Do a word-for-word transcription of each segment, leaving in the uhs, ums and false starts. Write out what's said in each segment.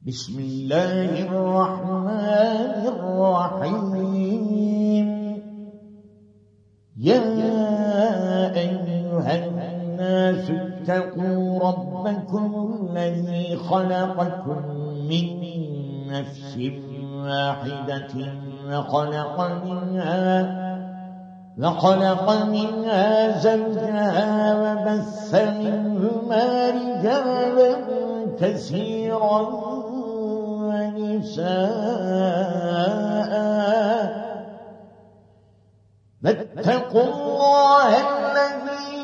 بسم الله الرحمن الرحيم. يا أيها الناس اتقوا ربكم الذي خلقكم من نفس واحدة وخلق منها وخلق منها زوجها وبث منهما رجالا كثيرا ونساء فاتقوا الله الذي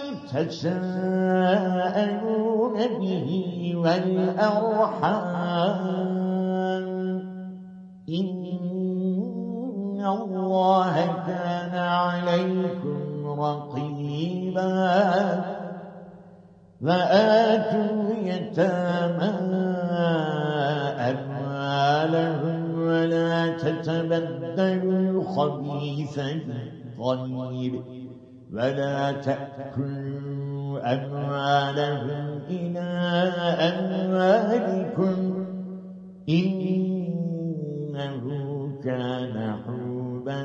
تساءلون به والأرحام إن الله كان عليكم رقيبا. وآتوا اليتامى أموالهم ولا تتبدلوا الخبيث بالطيب ولا تأكلوا أموالهم إلى أموالكم إنه كان حوبا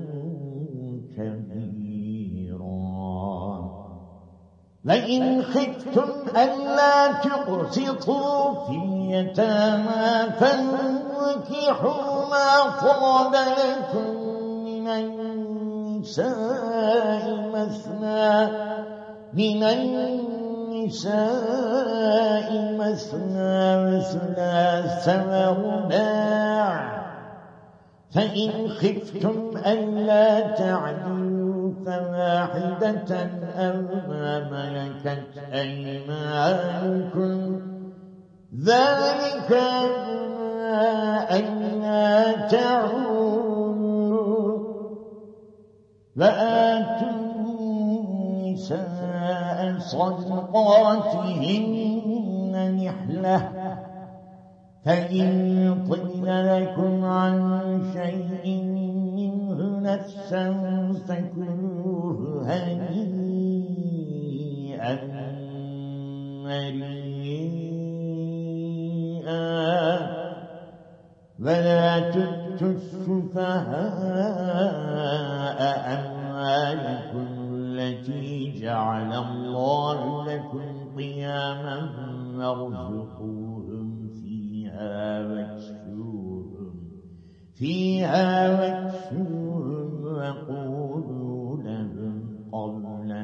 كبيرا. وإن خفتم ألا تقسطوا في اليتامى فانكحوا ما طاب لكم من النساء مثنى من النساء مثنى وثلاث ورباع فإن خفتم ألا تعدلوا فواحدة أو ما ملكت أيمانكم ذلك ألا تعولوا. وآتوا النساء صدقاتهن نحلة فإن طبن لكم عن شيء منه نفسا فكلوه هنيئا مريئا. ولا تؤتوا السفهاء أموالكم التي جعل الله لكم قياما وارزقوهم فيها واكسوهم فيها واكسوهم وقولوا لهم قولا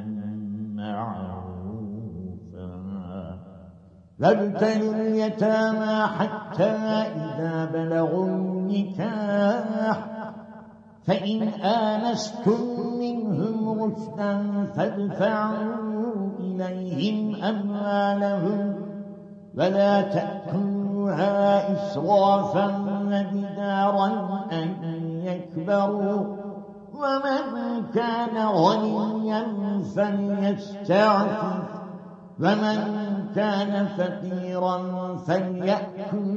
معروفا. وابتلوا اليتامى حتى إذا بلغوا النكاح فإن آنستم منهم رشدا فادفعوا إليهم أموالهم ولا تأكلوها إسرافا وبدارا أن يكبروا. ومن كان غنيا فليستعفف ومن كان فقيرا فليأكل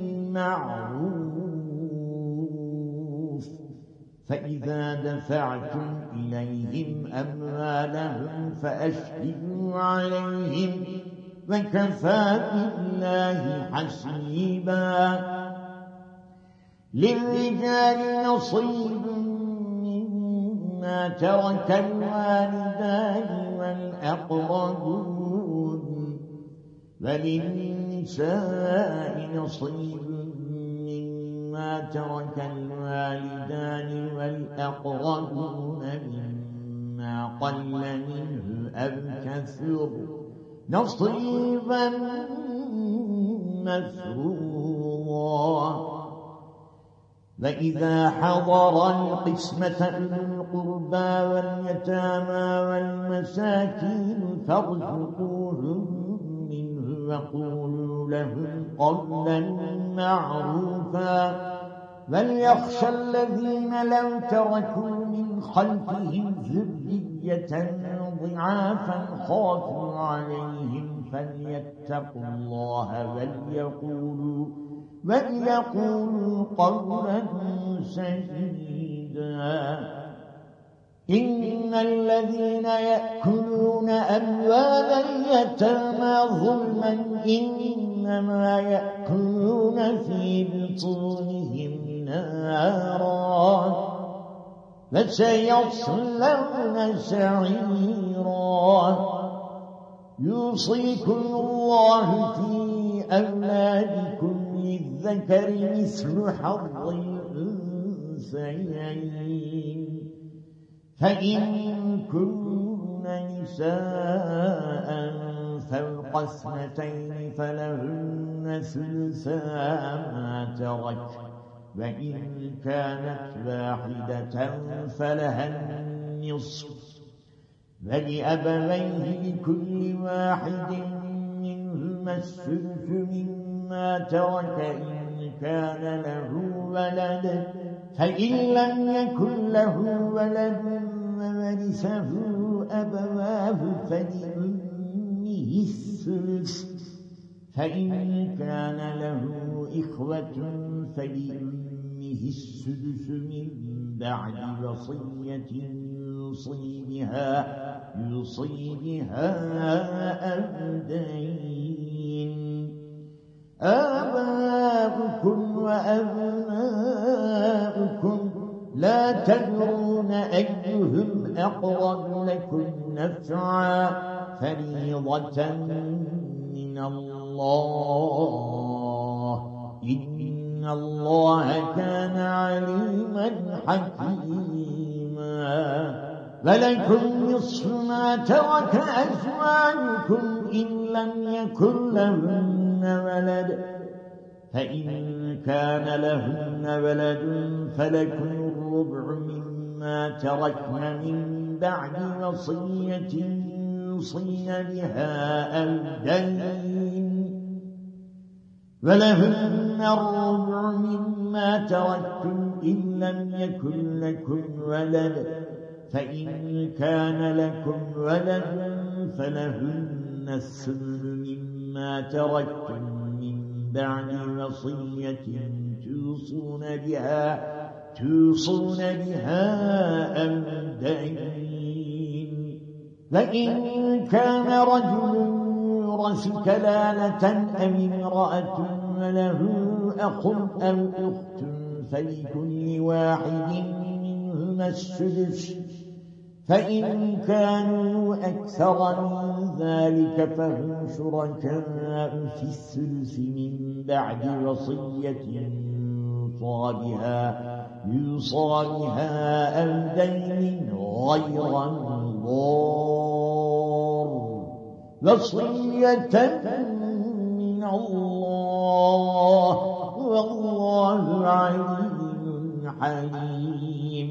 بالمعروف. فإذا دفعتم إليهم أموالهم فأشهدوا عليهم وكفى بالله حسيبا. للرجال نصيب مما ترك الوالدان والأقربون وللنساء نصيب مما ترك الوالدان والأقربون مما قل منه أو كثر نصيبا مفروضا. وإذا حضر القسمة أولو القربى واليتامى والمساكين فارزقوهم منه وقولوا لهم قولا معروفا. وليخشى الذين لو تركوا من خلفهم ذرية ضعافا خافوا عليهم فليتقوا الله وليقولوا وليقولوا قولا سديدا. إن الذين يأكلون أموال اليتامى ظلما إنما يأكلون في فسيصلون سعيرا. يوصيكم الله في أولادكم للذكر مثل حظ الأنثيين، فإن كن نساء فوق اثنتين فلهن ثلثا ما ترك، وإن كانت واحدة فلها النصف، ولأبويه لكل واحد منهما السدس مما ترك إن كان له ولد، فإن لم يكن له ولد وورثه أبواه فلأمه الثلث، فإن كان له إخوة فلأمه السدس من بعد وصية يوصي بها يوصي بها أو دين. آباؤكم وأبناؤكم لا تدرون أيهم أقرب لكم نفعا، فريضة من الله، إن الله كان عليما حكيما. ولكم نصف ما ترك أزواجكم إن لم يكن لهن ولد، فإن كان لهن ولد فلكم الربع مما تركن من بعد وصية يوصين بها أو دين، ولهن الربع مما تركتم إن لم يكن لكم ولد، فإن كان لكم ولد فلهن الثمن مما تركتم من بعد وصية توصون بها توصون بها أو دين. فإن كان رجل يورث كلالة أو امرأة وله أخ أو أخت فلكل واحد منهما السدس، فإن كانوا أكثر من ذلك فهم شركاء في الثلث من بعد وصية يوصى بها يوصى بها أو دين غير مضار، وصية من الله، والله عليم حليم.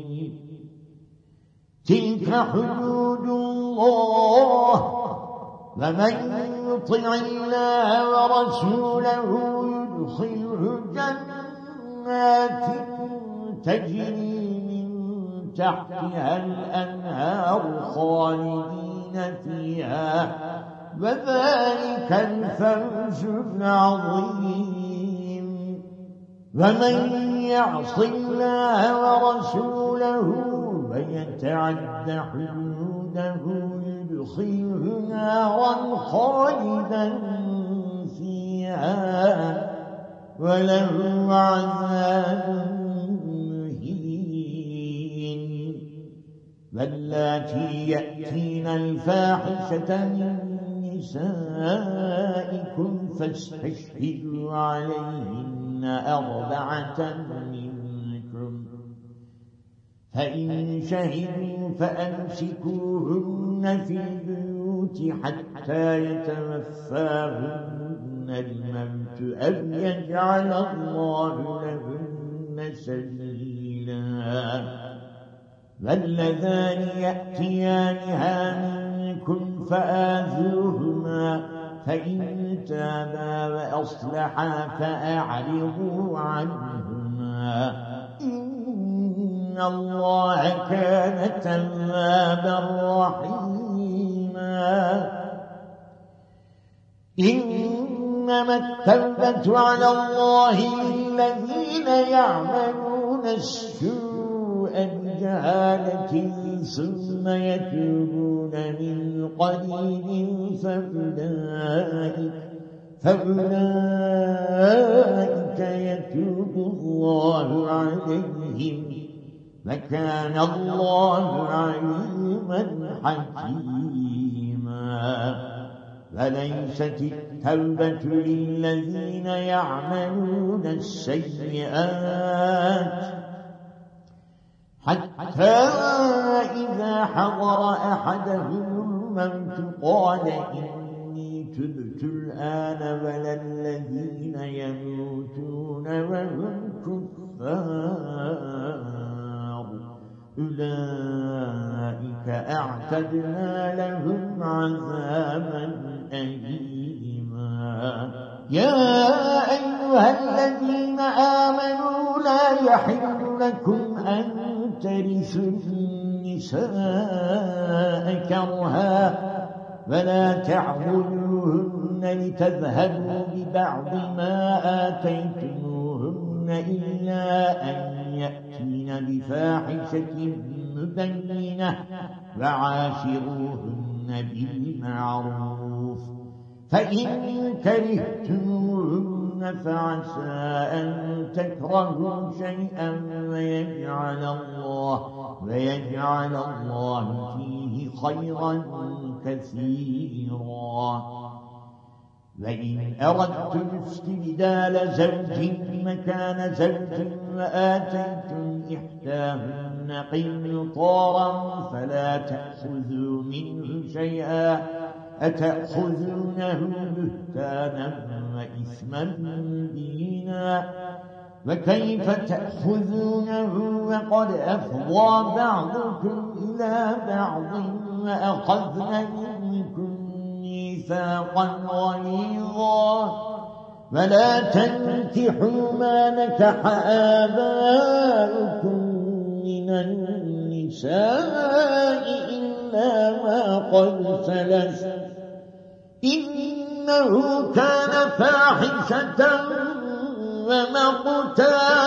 تلك حدود الله، ومن يطع الله ورسوله يدخله جنات تجري من تحتها الأنهار خالدين فيها، وذلك الفوز العظيم. ومن يعص الله ورسوله ويتعد حدوده يدخله نارا خالدا فيها وله عذاب مهين. واللاتي يأتين الفاحشة من نسائكم فاستشهدوا عليهن أربعة منكم، فإن شهدوا فأمسكوهن في البيوت حتى يتوفاهن الموت أو يجعل الله لهن سبيلا. واللذان يأتيانها منكم فآذوهما، فإن تابا وأصلحا فأعرضوا عنهما، إن الله كان توابا رحيما. إنما التوبة على الله للذين يعملون السوء بجهالة ثم يتوبون من قريب فأولئك فأولئك يتوب الله عليهم، وكان الله عليما حكيما. فليست التوبة للذين يعملون السيئات حتى إذا حضر أحدهم الموت قال إني تبت الآن ولا الذين يموتون وهم كفار أولئك أعتدنا لهم عذابا أليما. يا أيها الذين آمنوا لا يحل لكم أن ترثوا النساء كرها ولا تعبدوهن لتذهبوا ببعض ما آتيتموهن إلا أن يأتين بفاحشة مبينة وعاشروهن بالمعروف فإن كرهتموهن فعسى أن تكرهوا شيئا ويجعل الله ويجعل الله فيه خيرا كثيرا. وإن أردتم استبدال زوج مكان زوج وآتيتم إحداهن قنطارا فلا تأخذوا منه شيئا أتأخذونه بهتانا وإثما مبينا. وكيف تأخذونه وقد أفضى بعضكم إلى بعض وأخذن منكم ميثاقا غليظا. ولا تنكحوا ما نكح آباؤكم من النساء إلا ما قد سلف إنه كان فاحشة ومقتا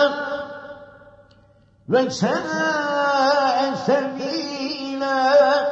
وساء سبيلا.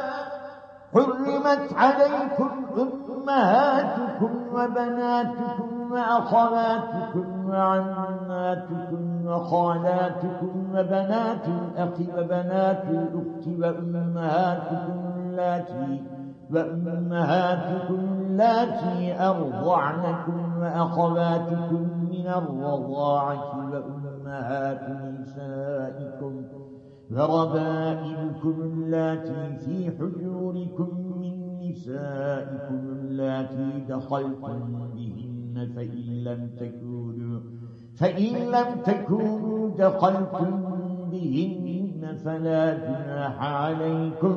حرمت عليكم أمهاتكم وبناتكم وأخواتكم وعماتكم وخالاتكم وبنات الأخ وبنات الأخت وأمهاتكم اللاتي وأمهاتكم اللاتي أرضعنكم وأخواتكم من الرضاعة وأمهات نسائكم وربائبكم اللاتي في حجوركم من نسائكم اللاتي دخلتم بهن فإن لم تكونوا فإن لم تكونوا دخلتم بهن فلا جناح عليكم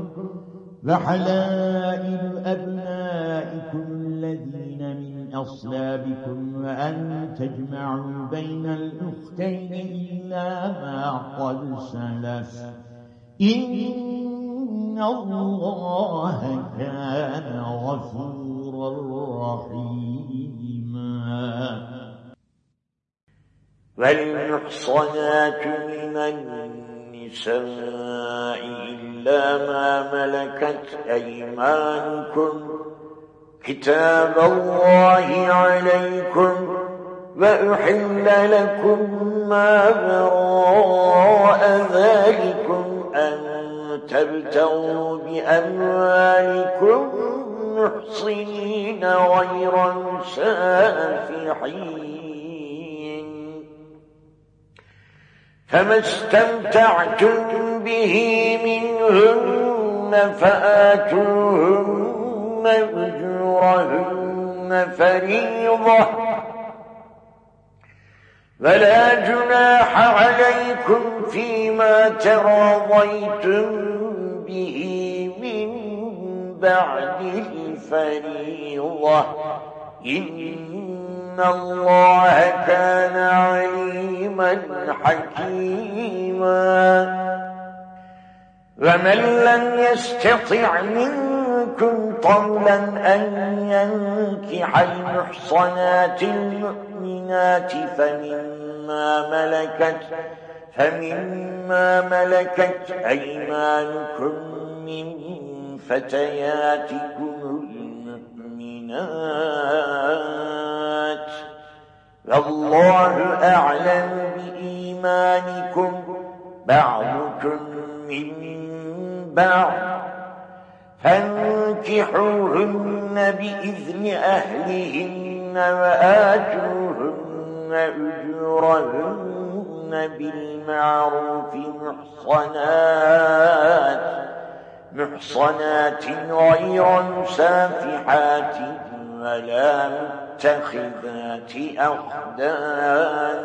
وحلائل أبنائكم الذين من أصلابكم وأن تجمعوا بين الأختين إلا ما قد سلف إن الله كان غفورا رحيما. والمحصنات من النساء إلا ما ملكت أيمانكم كتاب الله عليكم وأحل لكم ما وراء ذلكم أن تبتغوا بأموالكم محصنين غير مسافحين فما استمتعتم به منهن فآتوهن أجورهن فريضة ولا جناح عليكم فيما تراضيتم به من بعد الفريضة إن الله كان عليما حكيما. ومن لم يستطع منكم طولا أن ينكح المحصنات المؤمنات فمما ملكت فمما ملكت أيمانكم من فتياتكم المؤمنات والله أعلم بإيمانكم بعضكم من بعد فانكحوهن بإذن أهلهن وآتوهن أجورهن بالمعروف محصنات محصنات غير مسافحات ولا متخذات أخدان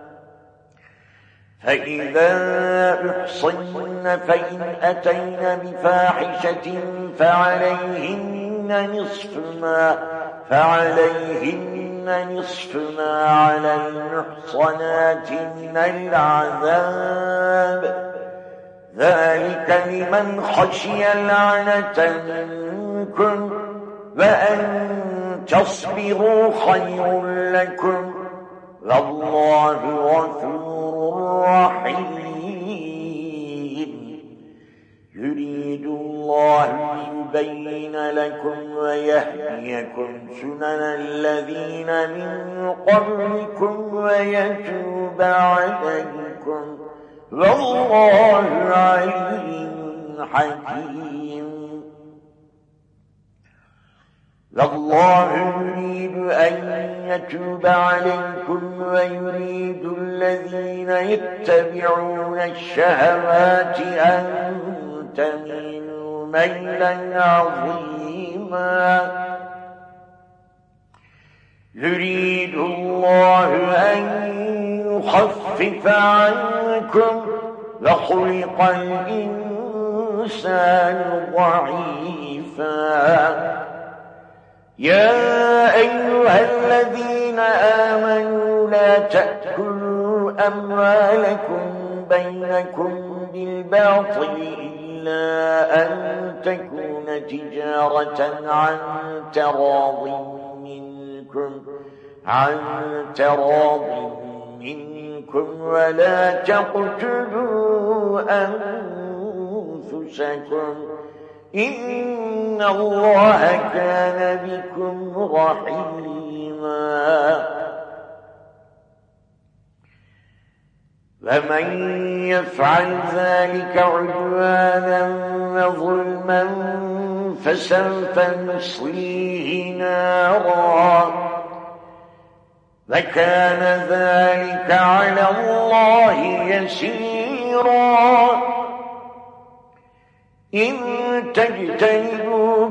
فإذا أحصن فإن أتين بفاحشة فعليهن نصف ما فعليهن نصف ما على المحصنات من العذاب ذلك لمن خشي العنة منكم وأن تصبروا خير لكم والله غفور رحيم يريد الله ليبين لكم ويهديكم سنن الذين من قبلكم ويتوب عليكم والله عليم حكيم والله يريد أن يتوب عليكم ويريد الذين يتبعون الشهوات أن تميلوا ميلا عظيما يريد الله أن يخفف عنكم وخلق الإنسان ضعيفا يا أيها الذين آمنوا لا تأكلوا أموالكم بينكم بالباطل إلا أن تكون تجارة عن تراض منكم عن تراض منكم ولا تقتلوا أنفسكم إن الله كان بكم رحيما ومن يفعل ذلك عدوانا وظلما فسوف نصليه نارا وكان ذلك على الله يسيرا إن تجتنبوا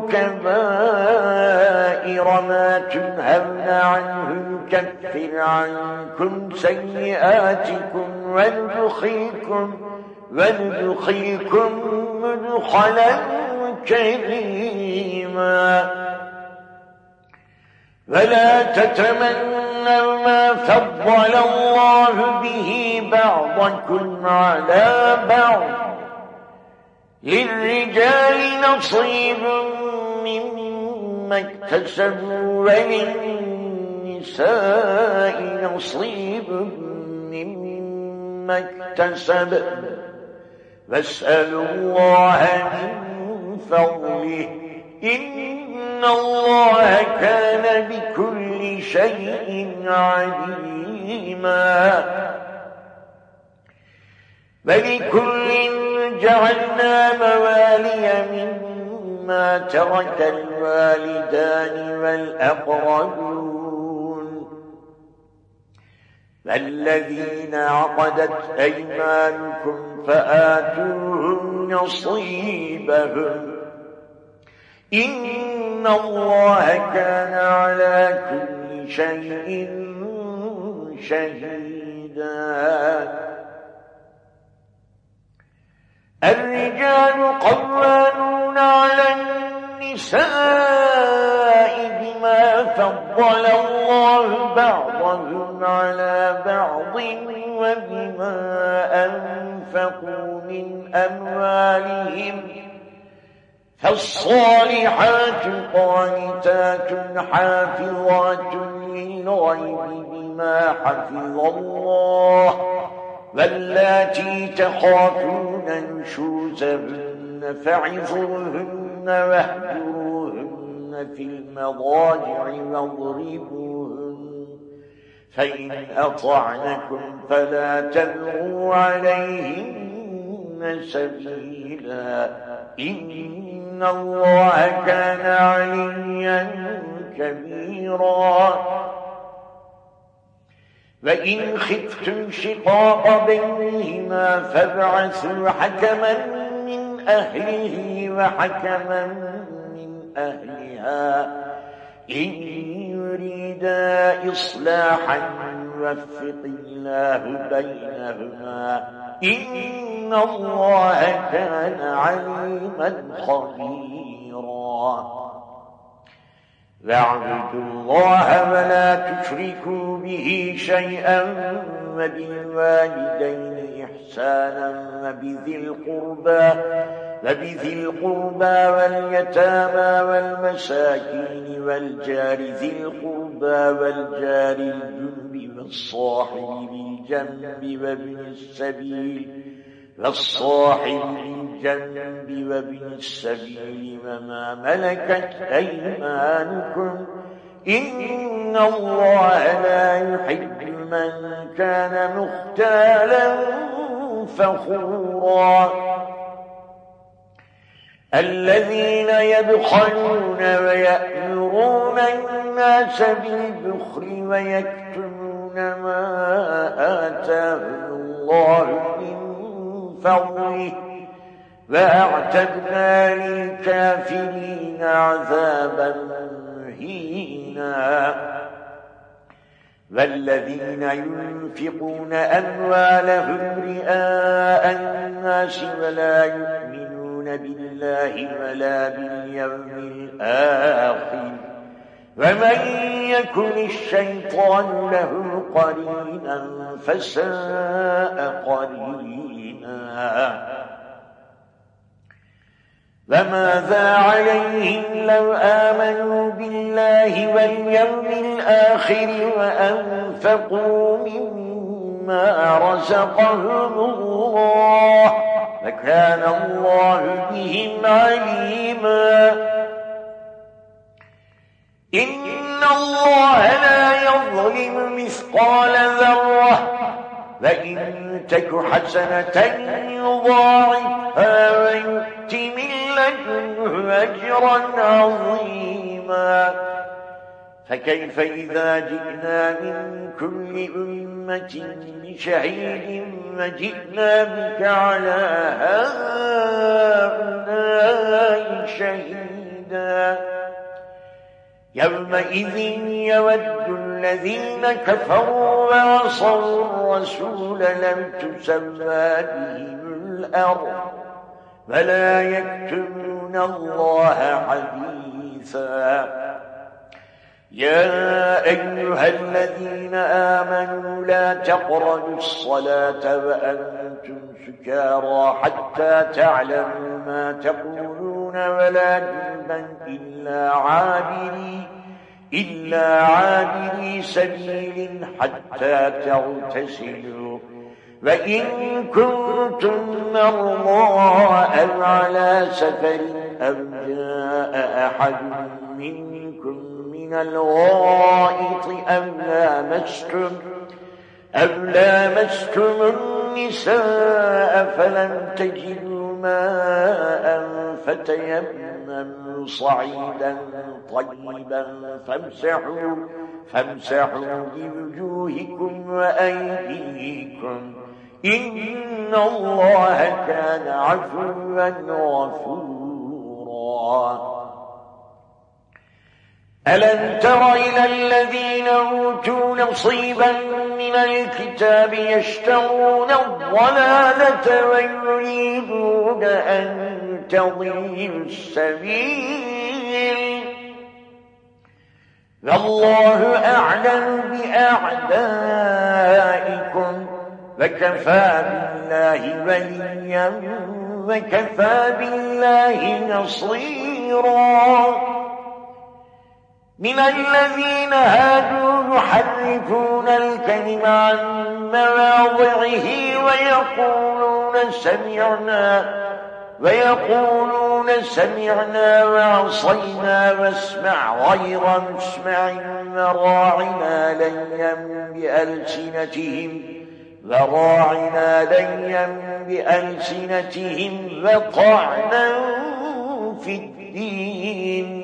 كبائر ما تنهون عنه نكفر عنكم سيئاتكم وندخلكم وندخلكم مدخلا كريما ولا تتمنوا ما فضل الله به بعضكم على بعض للرجال نصيب مما اكتسبوا وللنساء نصيب مما اكتسب واسألوا الله من فضله إن الله كان بكل شيء عليما ولكل جعلنا موالي مما ترك الوالدان والأقربون والذين عقدت أيمانكم فآتوهم نصيبهم إن الله كان على كل شيء شهيدا الرجال قوامون على النساء بما فضل الله بعضهم على بعض وبما أنفقوا من أموالهم فالصالحات قانتات حافظات للغيب بما حفظ الله واللاتي تخافون نشوزهن فعظوهن واهجروهن في المضاجع واضربوهن فإن أطعنكم فلا تبغوا عليهن سبيلا إن الله كان عليا كبيرا وإن خفتم شقاق بينهما فابعثوا حكما من أهله وحكما من أهلها إن يريدا إصلاحا يوفق الله بينهما إن الله كان عليما خبيرا واعبدوا الله ولا تشركوا به شيئا وبالوالدين إحسانا وبذي القربى وبذي القربى واليتامى والمساكين والجار ذي القربى والجار الجنب والصاحب بالجنب وابن السبيل والصاحب بالجنب وابن السبيل وما ملكت أيمانكم إن الله لا يحب من كان مختالا فخورا الذين يبخلون ويأمرون الناس بالبخل ويكتمون ما آتاهم الله من فضله وأعتدنا للكافرين عذابا مهينا والذين ينفقون أموالهم رئاء الناس ولا يؤمنون بالله ولا باليوم الآخر ومن يكن الشيطان له قرينا فساء قرينا فماذا عليهم لو آمنوا بالله واليوم الآخر وأنفقوا مما رزقهم الله وكان الله بهم عليما إن الله لا يظلم مثقال ذرة وإن تك حسنة يضاعفها ويؤت من لدنه أجرا عظيما فكيف إذا جئنا من كل أمة بشهيد وجئنا بك على هؤلاء شهيدا يومئذ يود الذين كفروا وعصوا الرسول لم تسوى بهم الأرض ولا يكتمون الله حديثا يا أيها الذين آمنوا لا تقربوا الصلاة وأنتم سكارى حتى تعلموا ما تقولون ولا جنبا إلا عابري إلا عابري سبيل حتى تغتسلوا وإن كنتم مرضى أو على سفر أو جاء أحد منكم من الغائط أو لامستم أو لامستم النساء فلم تجدوا ماء فتيمموا صعيدا طيبا فامسحوا فامسحوا بوجوهكم وأيديكم إن الله كان عفوا غفورا ألم تر إلى الذين أوتوا نصيبا من الكتاب يشترون الضلالة ويريدون أن تضلوا السبيل والله أعلم بأعدائكم وكفى بالله وليا وكفى بالله نصيرا من الذين هادوا يحرفون الكلم عن مواضعه ويقولون سمعنا ويقولون سمعنا وعصينا واسمع غير مسمع وراعنا ليا بألسنتهم وراعنا ليا بألسنتهم وطعنا في الدين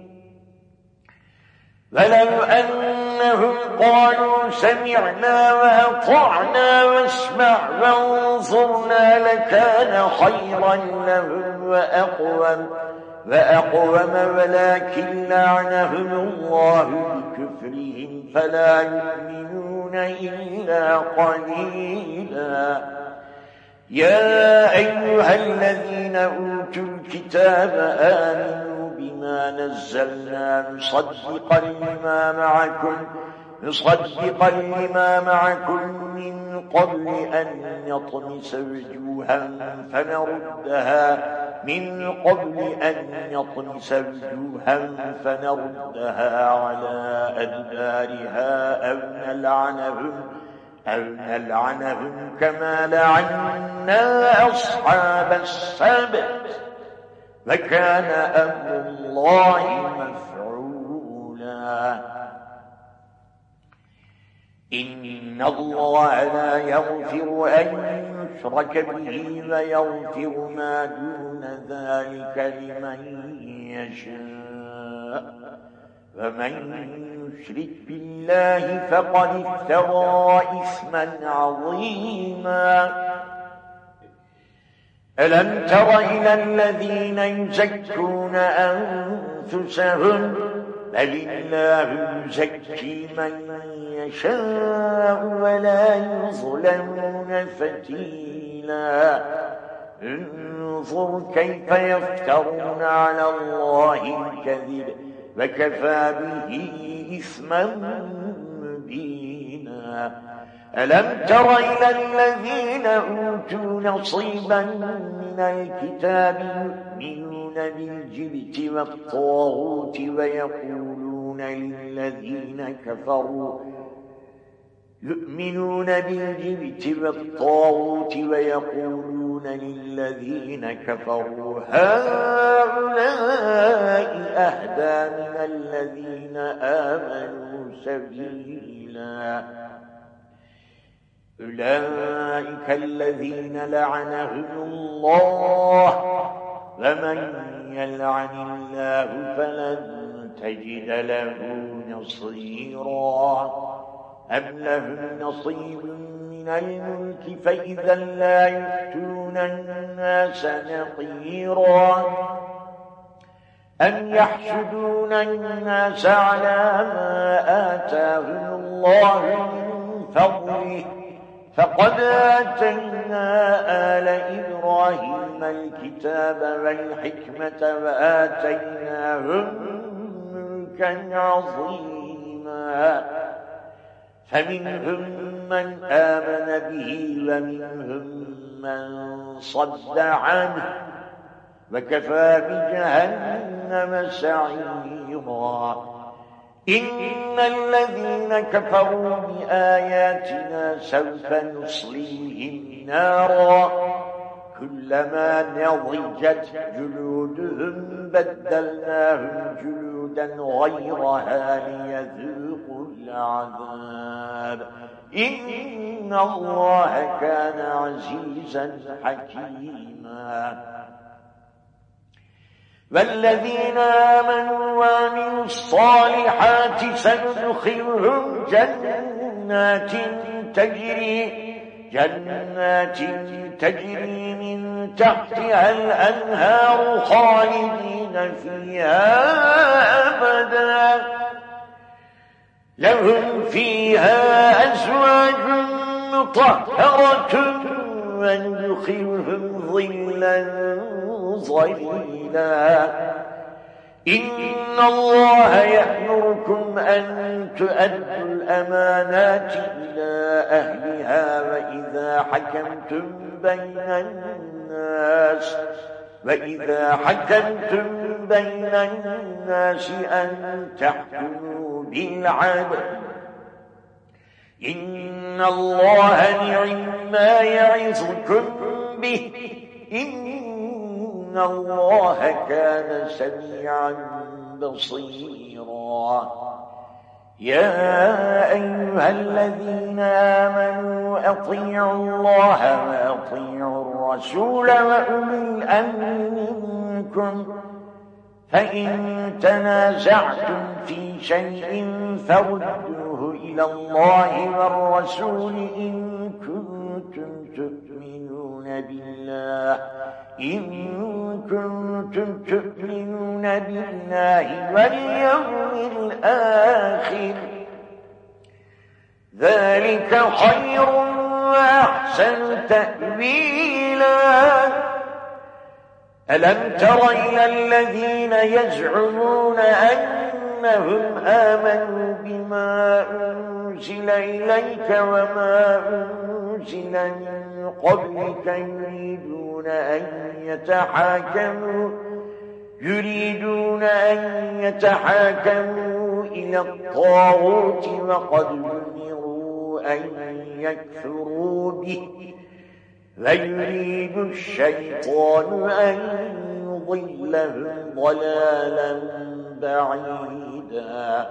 ولو أنهم قالوا سمعنا وأطعنا واسمع وانظرنا لكان خيرا لهم وأقوم وأقوم ولكن لعنهم الله بكفرهم فلا يؤمنون إلا قليلا. يا أيها الذين أوتوا الكتاب آمنوا بما نزلنا مصدقا لما معكم مصدقا لما معكم من قبل أن نطمس وجوها فنردها من قبل أن نطمس وجوها فنردها على أدبارها أو نلعنهم أو نلعنهم كما لعنا أصحاب السبت وكان أمر الله مفعولا. إن الله لا يغفر أن يشرك به ويغفر ما دون ذلك لمن يشاء ومن يشرك بالله فقد افترى إثما عظيما. ألم تر إلى الذين يزكون أنفسهم بل الله يزكي من يشاء ولا يظلمون فتيلا. انظر كيف يفترون على الله الكذب وكفى به إثما مبينا. ألم تر إلى الذين أوتوا نصيبا من الكتاب يؤمنون بالجبت والطاغوت ويقولون للذين كفروا يؤمنون بالجبت والطاغوت ويقولون للذين كفروا هؤلاء أهدى من الذين آمنوا سبيلا. أولئك الذين لعنهم الله ومن يلعن الله فلن تجد له نصيرا. أم لهم نصيب من الملك فإذا لا يؤتون الناس نقيرا. أم يحسدون الناس على ما آتاهم الله من فضله فقد آتينا آل إبراهيم الكتاب والحكمة وآتيناهم ملكا عظيما. فمنهم من آمن به ومنهم من صد عنه وكفى بجهنم سعيرا. إن الذين كفروا بآياتنا سوف نصليهم نارا كلما نضجت جلودهم بدلناهم جلودا غيرها ليذوقوا العذاب إن الله كان عزيزا حكيما. والذين آمنوا وعملوا الصالحات سندخلهم جنات تجري جنات تجري من تحتها الأنهار خالدين فيها أبدا لهم فيها أزواج مطهرة وندخلهم ظلا ظليلا. إن الله يأمركم أن تؤدوا الأمانات إلى أهلها وإذا حكمتم بين الناس وإذا حكمتم بين الناس أن تحكموا بالعدل إن الله نعم ما يعظكم به إن الله كان سميعا بصيرا. يا أيها الذين آمنوا أطيعوا الله وأطيعوا الرسول وأولي الأمر منكم فإن تنازعتم في شيء فردوه إلى الله والرسول إن كنتم تؤمنون بالله إن كنتم تؤمنون بالله واليوم الآخر ذلك خير وأحسن تأويلا. ألم تر إلى الذين يزعمون أنهم آمنوا بما أنزل إليك وما أنزل من قبلك يريدون أن يتحاكموا يريدون أن يتحاكموا إلى الطاغوت وقد أمروا أن يكفروا به ويريد الشيطان أن يضلهم ضلالا بعيدا.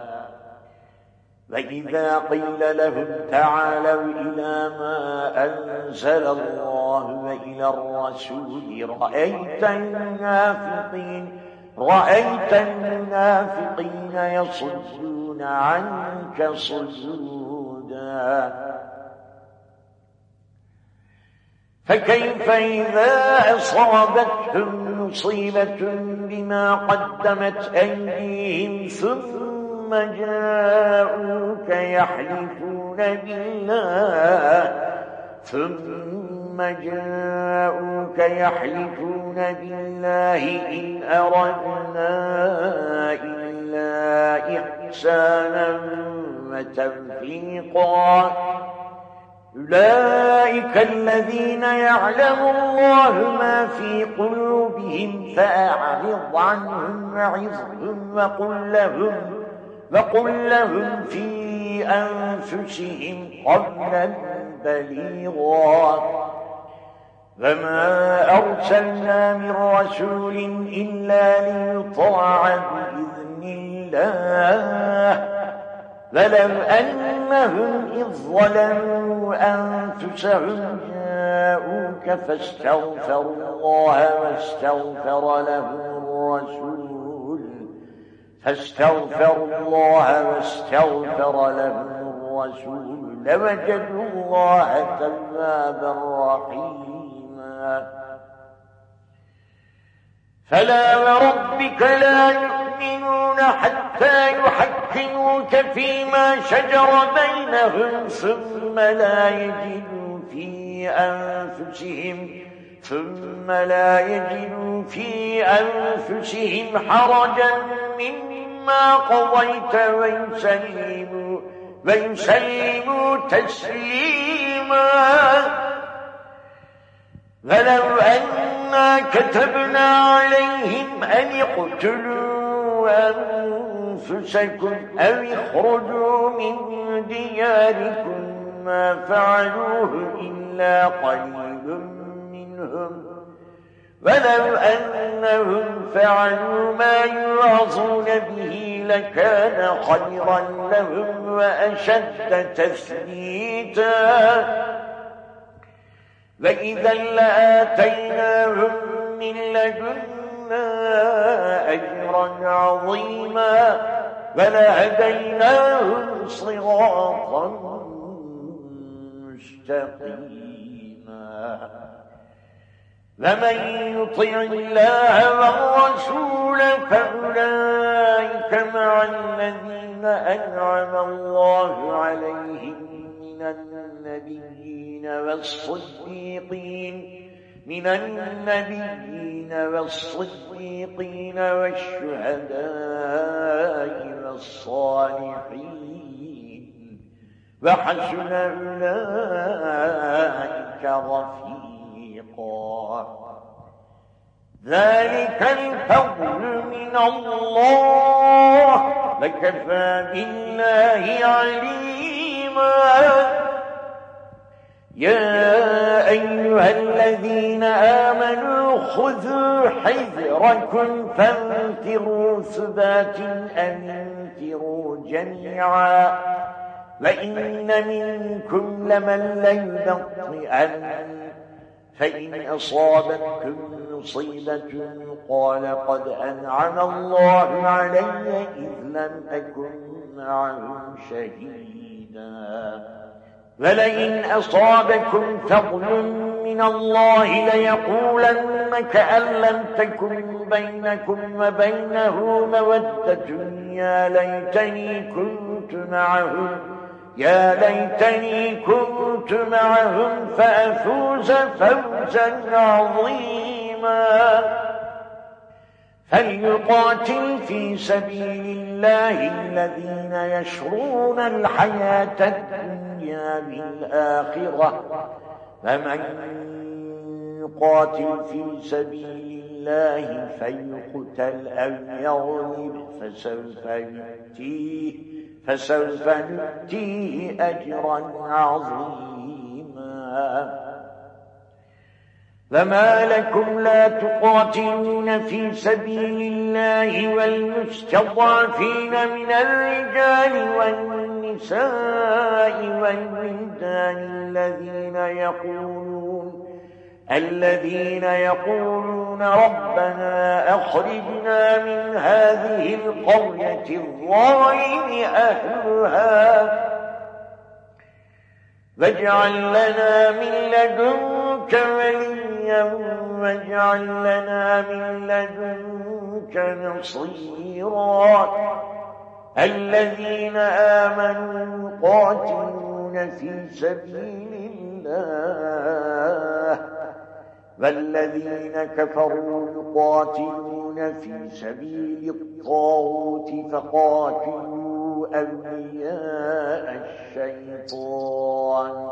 وإذا قيل لهم تعالوا إلى ما أنزل الله وإلى الرسول رأيت المنافقين رأيت المنافقين يصدون عنك صدودا. فكيف إذا أصابتهم مصيبة بما قدمت أيديهم ثم جاءوك يحلفون بالله ثم جاءوك يحلفون بالله إن أردنا إلا إحسانا وتوفيقا أولئك الذين يعلم الله ما في قلوبهم فأعرض عنهم وعظهم وقل لهم وقل لهم في أنفسهم قولا بليغا. وما أرسلنا من رسول إلا ليطاع بإذن الله ولو أنهم إذ ظلموا أنفسهم جاءوك فاستغفروا الله واستغفر لهم الرسول فاستغفروا الله واستغفر لهم الرسول لوجدوا الله توابا رحيما. فلا وربك لا يؤمنون حتى يحكموك فيما شجر بينهم ثم لا يجدوا في أنفسهم ثم لا يجدوا في أنفسهم حرجا مما قضيت ويسلموا ويسلموا تسليما. ولو أنا كتبنا عليهم أن اقتلوا أنفسكم أو اخرجوا من دياركم ما فعلوه إلا قليل منهم ولو أنهم فعلوا ما يوعظون به لكان خيرا لهم وأشد تثبيتا. وإذا لآتيناهم من لدنا أجرا عظيما ولهديناهم صراطا مستقيما. ومن يطع الله والرسول فأولئك مع الذين أنعم الله عليهم من النبيين والصديقين من النبيين والصديقين والشهداء والصالحين وحسن أولئك رفيقا. ذلك الفضل من الله وكفى بالله عليما. يا أيها الذين آمنوا خذوا حذركم فانفروا ثبات أو انفروا جميعا وإن منكم لمن ليبطئن فإن أصابتكم مصيبة قال قد أنعم الله علي إذ لم أكن معهم شهيدا ولئن أصابكم فضل من الله ليقولن كأن لم تكن بينكم وبينه مودة يا ليتني كنت معهم يا ليتني كنت معهم فأفوز فوزا عظيما فليقاتل في سبيل الله الذين يشرون الحياة الدنيا بالآخرة فمن يقاتل في سبيل الله فيقتل أو يغلب فسوف يؤتيه فسوف نؤتيه أجرا عظيما فما لكم لا تقاتلون في سبيل الله والمستضعفين من الرجال والنساء والولدان الذين يقولون الذين يقولون ربنا أخرجنا من هذه القرية الظالم أهلها واجعل لنا من لدنك وليا واجعل لنا من لدنك نصيرا الذين آمنوا يقاتلون في سبيل الله والذين كفروا يقاتلون في سبيل الطاغوت فقاتلوا أولياء الشيطان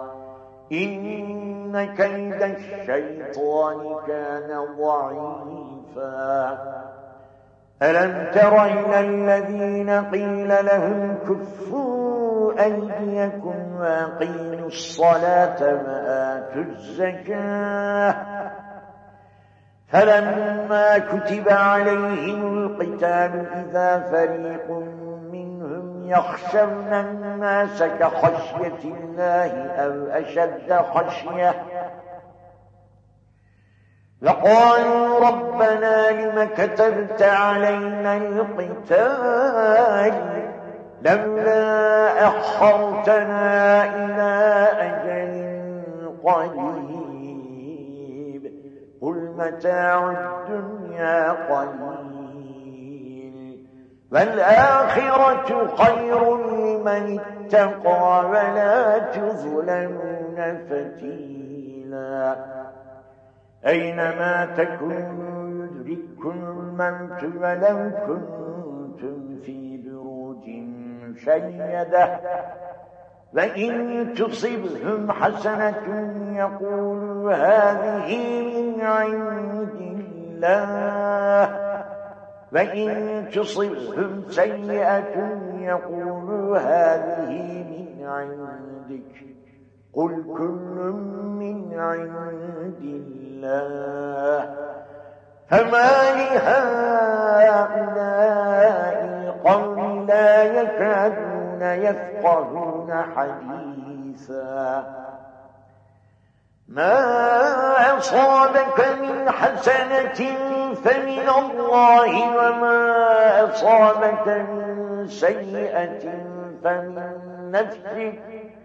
إن كيد الشيطان كان ضعيفا ألم تر إلى الذين قيل لهم كفوا أيديكم وأقيموا الصلاة وآتوا الزكاة فلما كتب عليهم القتال إذا فريق منهم يخشون الناس كخشية الله أو أشد خشية وقالوا ربنا لم كتبت علينا القتال لولا أخرتنا إلى أجل قريب قل متاع الدنيا قليل والآخرة خير لمن اتقى ولا تظلمون فتيلا أينما تكونوا يدرككم الموت ولو كنتم في بروج مشيدة وإن تصبهم حسنة يقولوا هذه من عند الله وإن تصبهم سيئة يقولوا هذه من عندك قل كل من عند الله فما لهؤلاء القوم لا يكادون يفقهون حديثا ما أصابك من حسنة فمن الله وما أصابك من سيئة فمن نفسك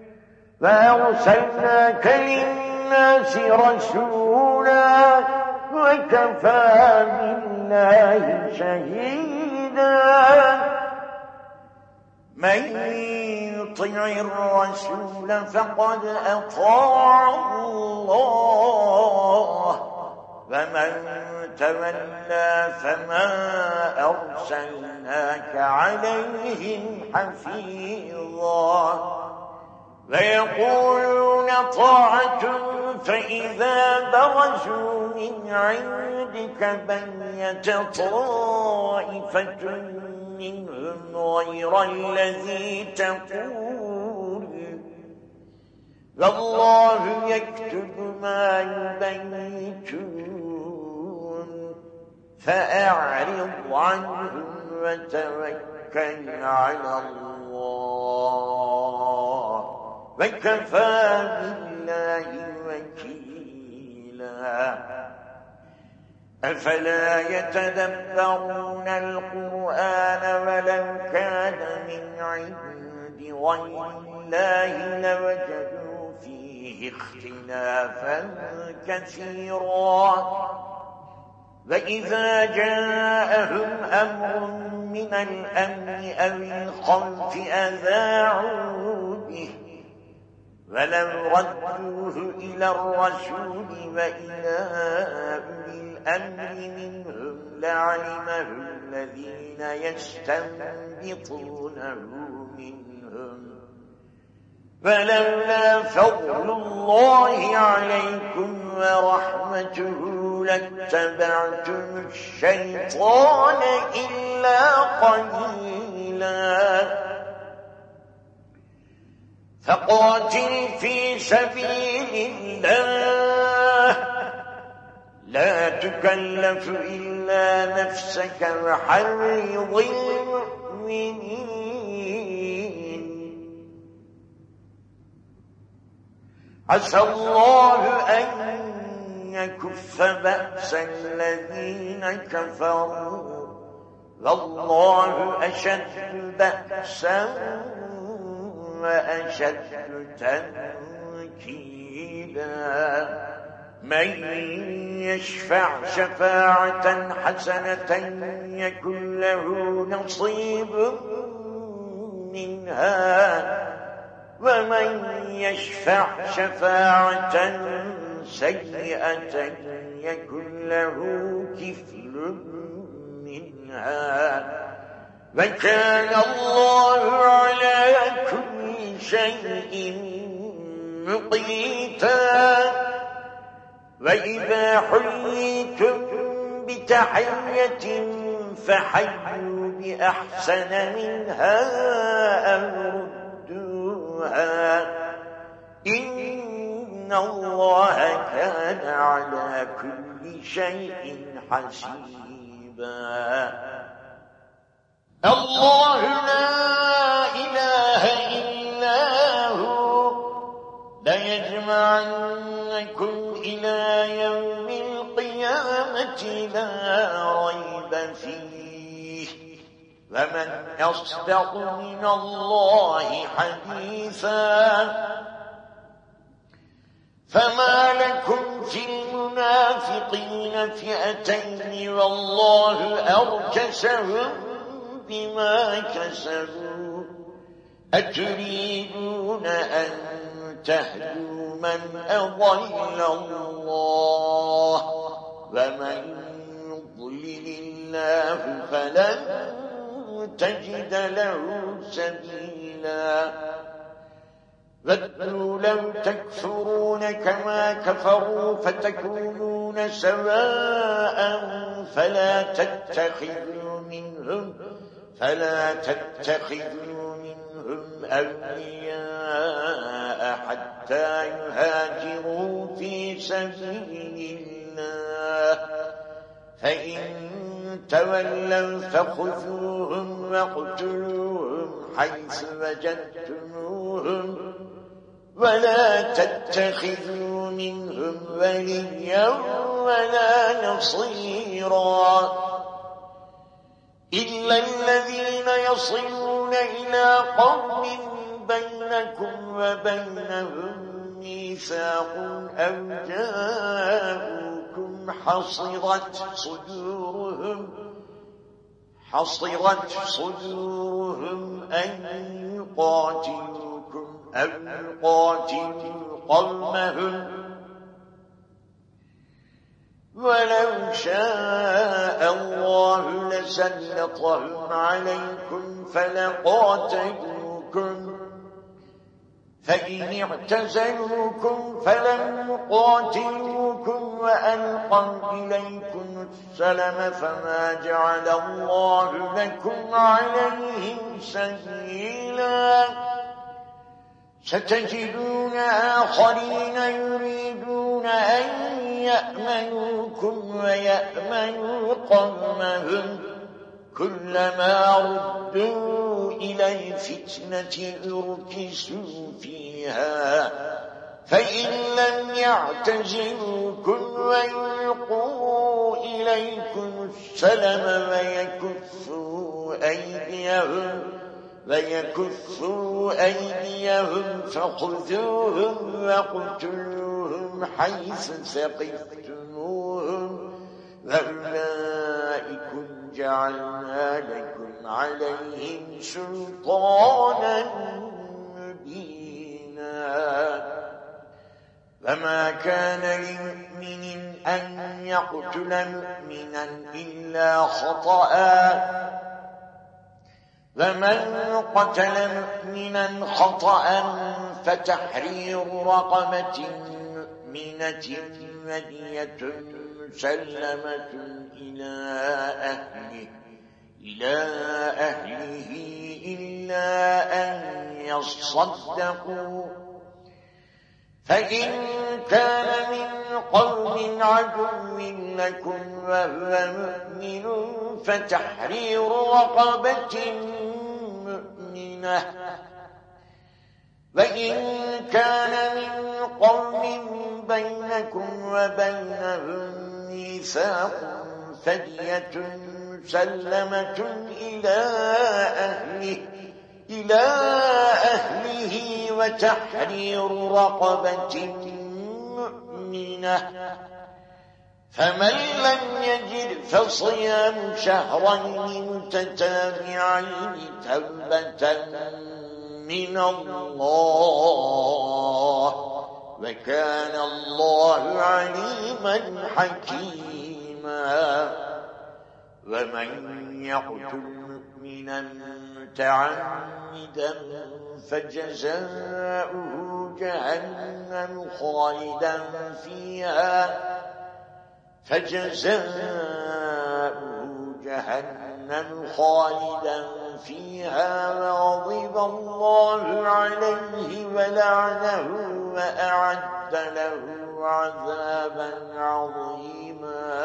فأرسلناك للناس رسولا وكفى بالله شهيدا من يطع الرسول فقد أطاع الله ومن تولى فما أرسلناك عليهم حفيظا ويقولون طاعة فإذا برزوا من عندك بيت طائفة منهم غير الذي تقول والله يكتب ما يبيتون فأعرض عنهم وتوكل توكل على الله وكفى بالله وكيلا أفلا يتدبرون القرآن ولو كان من عند غير الله لوجدوا فيه اختلافا كثيرا وإذا جاءهم أمر من الأمن أو الخوف أذاعوا به ولو ردوه إلى الرسول وإلى أولي الأمر منهم لعلمه الذين يستنبطونه منهم فلولا فضل الله عليكم ورحمته لاتبعتم الشيطان إلا قليلا فقاتل في سبيل الله لا تكلف إلا نفسك وحرض المؤمنين عسى الله أن يكف بأس الذين كفروا والله أشد بأسا وأشد تنكيلا من يشفع شفاعة حسنة يكن له نصيب منها ومن يشفع شفاعة سيئة يكن له كفل منها وكان الله على كل شيء مقيتا وإذا حييتم بتحية فحيوا بأحسن منها أو ردوها إن الله كان على كل شيء حسيبا الله لا إله إلا هو ليجمعنكم إلى يوم القيامة لا ريب فيه ومن أصدق من الله حديثا فما لكم في المنافقين فئتين والله أركسهم بما كسبوا أتريدون أن تهدوا من أضل الله ومن يضلل الله فلن تجد له سبيلا ودوا لو تكفرون كما كفروا فتكونون سواء فلا تتخذوا منهم فلا تتخذوا منهم أولياء حتى يهاجروا في سبيل الله فإن تولوا فخذوهم واقتلوهم حيث وجدتموهم ولا تتخذوا منهم وليا ولا نصيرا إلا الذين يصلون إلى قوم بينكم وبينهم ميثاق أو جاءوكم حصرت صدورهم حصرت صدورهم أن يقاتلوكم أو يقاتلوا قومهم ولو شاء الله لسلطهم عليكم فلقاتلوكم فإن اعتزلوكم فلم يقاتلوكم وألقوا إليكم السلم فما جعل الله لكم عليهم سبيلا ستجدون آخرين يريدون أن يأمنوكم ويأمنوا قومهم كلما ردوا إلى الفتنة أركسوا فيها فإن لم يعتزلوكم ويلقوا إليكم السلم ويكفوا أيديهم ويكفوا أيديهم فخذوهم وقتلوهم حيث ثقفتموهم وأولئكم جعلنا لكم عليهم سلطانا مبينا فما كان لمؤمن أن يقتل مؤمنا إلا خطأ فمن قتل مؤمنا خطأ فتحرير رقبة مؤمنة ودية مسلمة إلى أهله إلى أهله إلا أن يصدقوا فإن كان من قوم عدو لكم وهو مؤمن فتحرير رقبة مؤمنة وإن كان من قوم بينكم وبينهم ميثاق فدية مسلمة إلى أهله إلى أهله وتحرير رقبة مؤمنة فمن لم يجد فصيام شهرين متتابعين توبة من الله وكان الله عليما حكيما ومن يقتل مؤمنا متعمدا فجزاؤه جهنم خالدا فيها فجزاؤه جهنم خالدا فيها وغضب الله عليه ولعنه وأعد له عذابا عظيما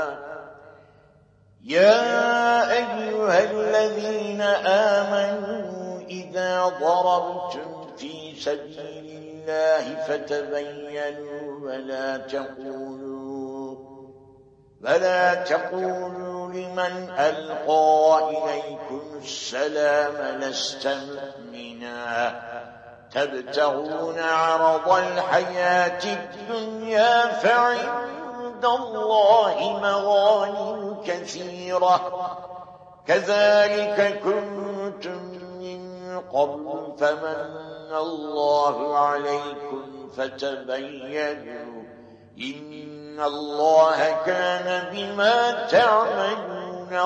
يا أيها الذين آمنوا إذا ضربتم في سبيل الله فتبينوا ولا تقولوا ولا تقولوا لمن ألقى إليكم السلام لست مؤمنا تبتغون عرض الحياة الدنيا فعند الله مغانم كثيرة كذلك كنتم من قبل فمن الله عليكم فتبينوا إن الله كان بما تعملون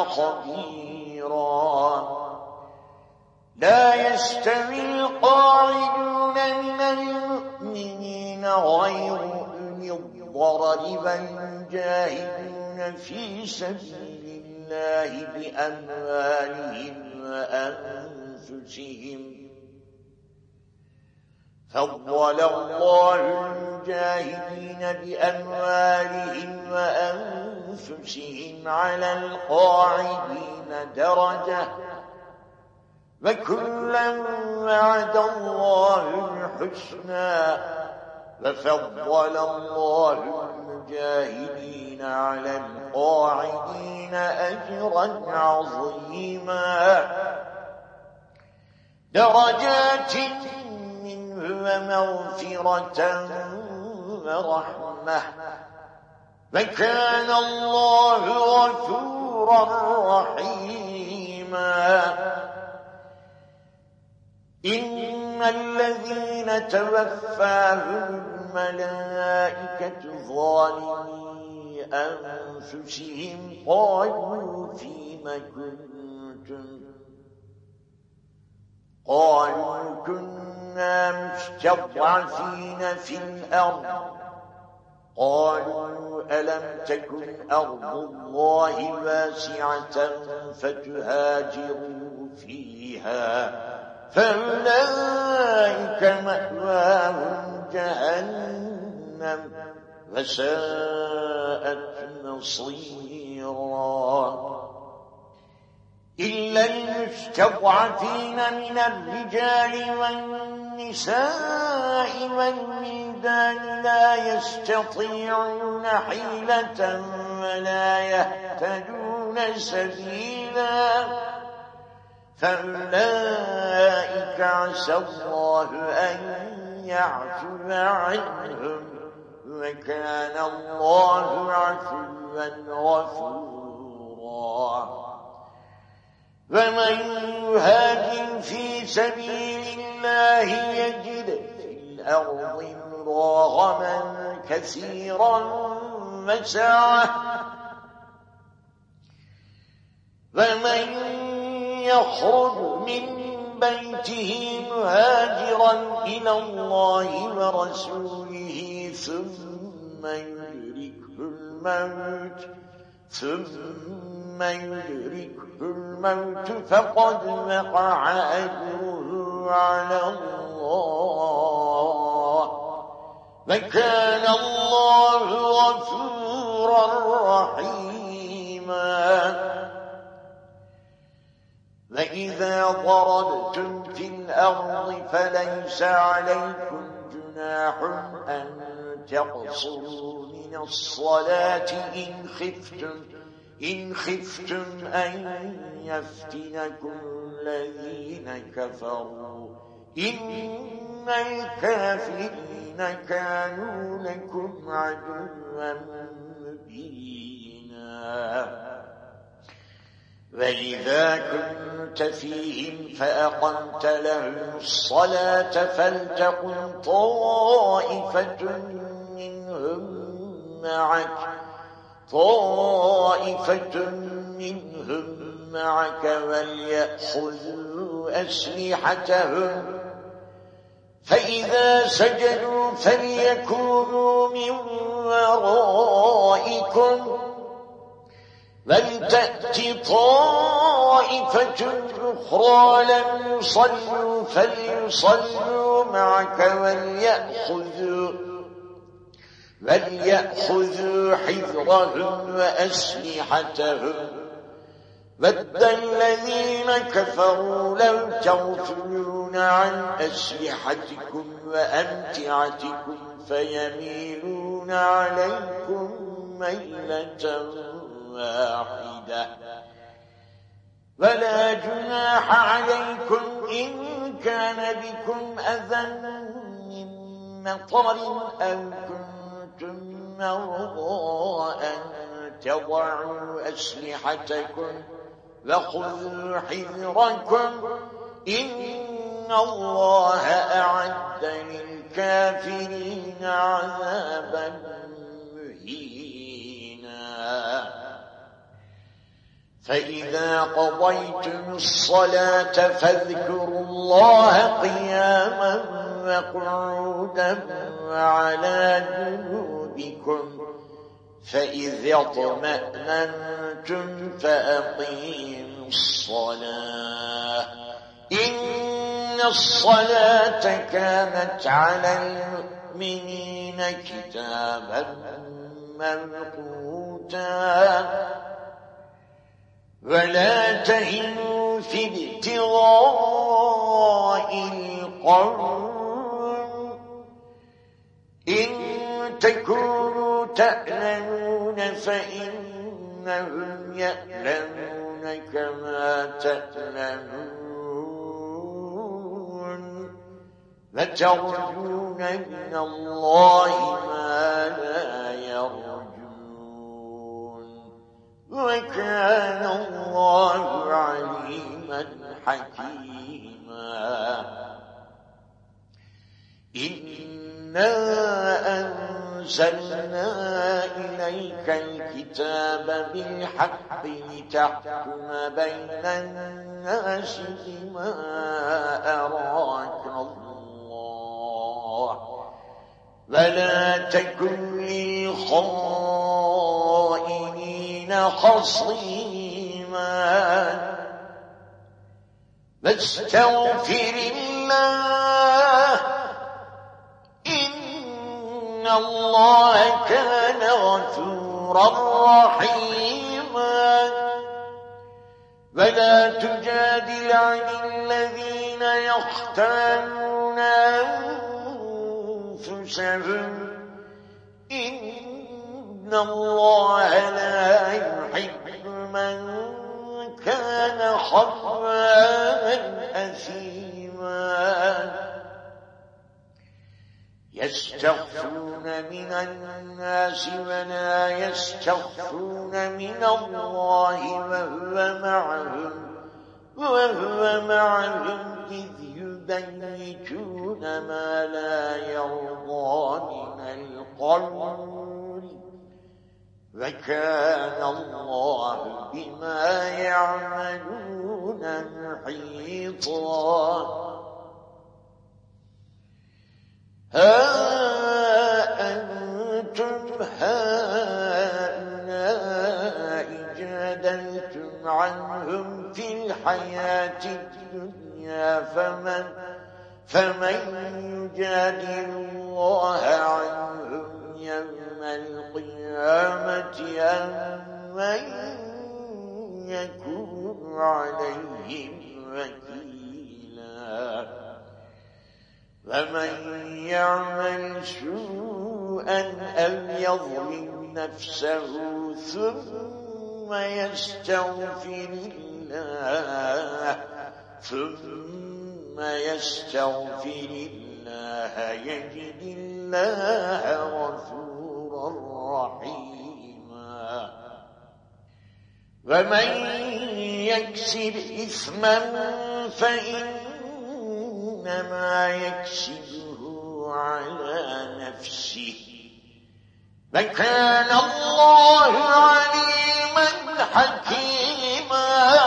خبيرا لا يستوي القاعدون من المؤمنين غير أولي الضرر والمجاهدون في سبيل الله بأموالهم وأنفسهم فضل الله المجاهدين بأموالهم وأنفسهم على القاعدين درجة وكلا وعد الله الحسنى ففضل الله المجاهدين على القاعدين أجرا عظيما درجات منه ومغفرة ورحمة وكان الله غفورا رحيما إن الذين توفاهم الملائكة ظالمي أنفسهم قالوا فيم كنتم قالوا كنا مستضعفين في الأرض قالوا ألم تكن أرض الله واسعة فتهاجروا فيها فأولئك مأواهم جهنم وساءت مصيرا إلا المستضعفين من الرجال والنساء والولدان لا يستطيعون حيلة ولا يهتدون سبيلا فأولئك عسى الله أن يعفو عنهم وكان الله عفوا غفورا ومن يهاجر في سبيل الله يجد في الأرض مراغما كثيرا وسعة ومن يخرج من بيته مهاجرا إلى الله ورسوله ثم يدركه الموت ثم يدركه الموت فقد وقع أجره على الله وكان الله غفورا رحيما وإذا ضربتم في الأرض فليس عليكم جناح أن تقصروا من الصلاة إن خفتم إن خفتم أن يفتنكم الذين كفروا إن الكافرين كانوا لكم عدوا مبينا وإذا كنت فيهم فأقمت لهم الصلاة فلتقم طائفة منهم معك طائفة منهم معك وليأخذوا أسلحتهم فإذا سجدوا فليكونوا من ورائكم ولتأت طائفة أخرى لم يصلوا فليصلوا معك وليأخذوا وليأخذوا حذرهم وأسلحتهم ود الذين كفروا لو تغفلون عن أسلحتكم وأمتعتكم فيميلون عليكم ميلة واحدة ولا جناح عليكم إن كان بكم أذى من مطر أو كنتم مرضى أن تضعوا أسلحتكم وخذوا حذركم إن الله أعد للكافرين عذابا مهينا فإذا قضيتم الصلاة فاذكروا الله قياما وقعودا وعلى جنوبكم فإذا اطمأننتم فأقيموا الصلاة إن الصلاة كانت على المؤمنين كتابا موقوتا ولا تهنوا في ابتغاء القوم إن تكونوا تألمون فإنهم يألمون كما تألمون وترجون من الله ما لا يرجون وكان الله عليما حكيما إنا أنزلنا إليك الكتاب بالحق لتحكم بين الناس بما أراك الله ولا تكن للخائنين خصيما واستغفر الله إن الله كان غفورا رحيما ولا تجادل عن الذين يختانون أنفسهم إن الله لا يحب من كان خوانا أثيما يستخفون من الناس ولا يستخفون من الله وهو معهم وهو معهم إذ يبيتون ما لا يرضى من القول وكان الله بما يعملون محيطا ها أنتم هؤلاء جادلتم عنهم في الحياة الدنيا فمن فمن يجادل الله عنهم يوم القيامة أم من يكون عليهم وكيلا ومن يعمل سوءا أو يظلم نفسه ثم يستغفر الله ثم يستغفر الله يجد الله غفورا رحيما ومن يكسب إثما فإنما يكسبه على نفسه وكان الله عليما حكيما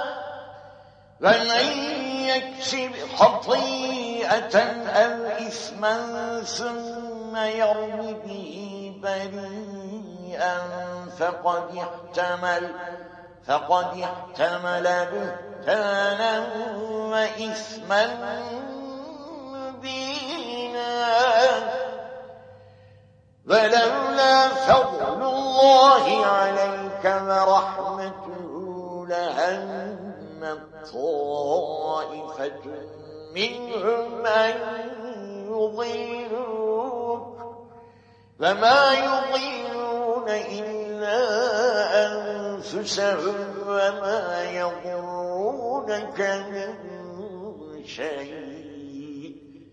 ومن يكسب خطيئة أو إثما ثم يرم به بريئا فقد احتمل فقد احتمل بهتانا وإثما مبينا ولولا فضل الله عليك ورحمته لهمت طائفة منهم أن يضلوك وما يضلون إلا أنفسهم وما يضرونك من شيء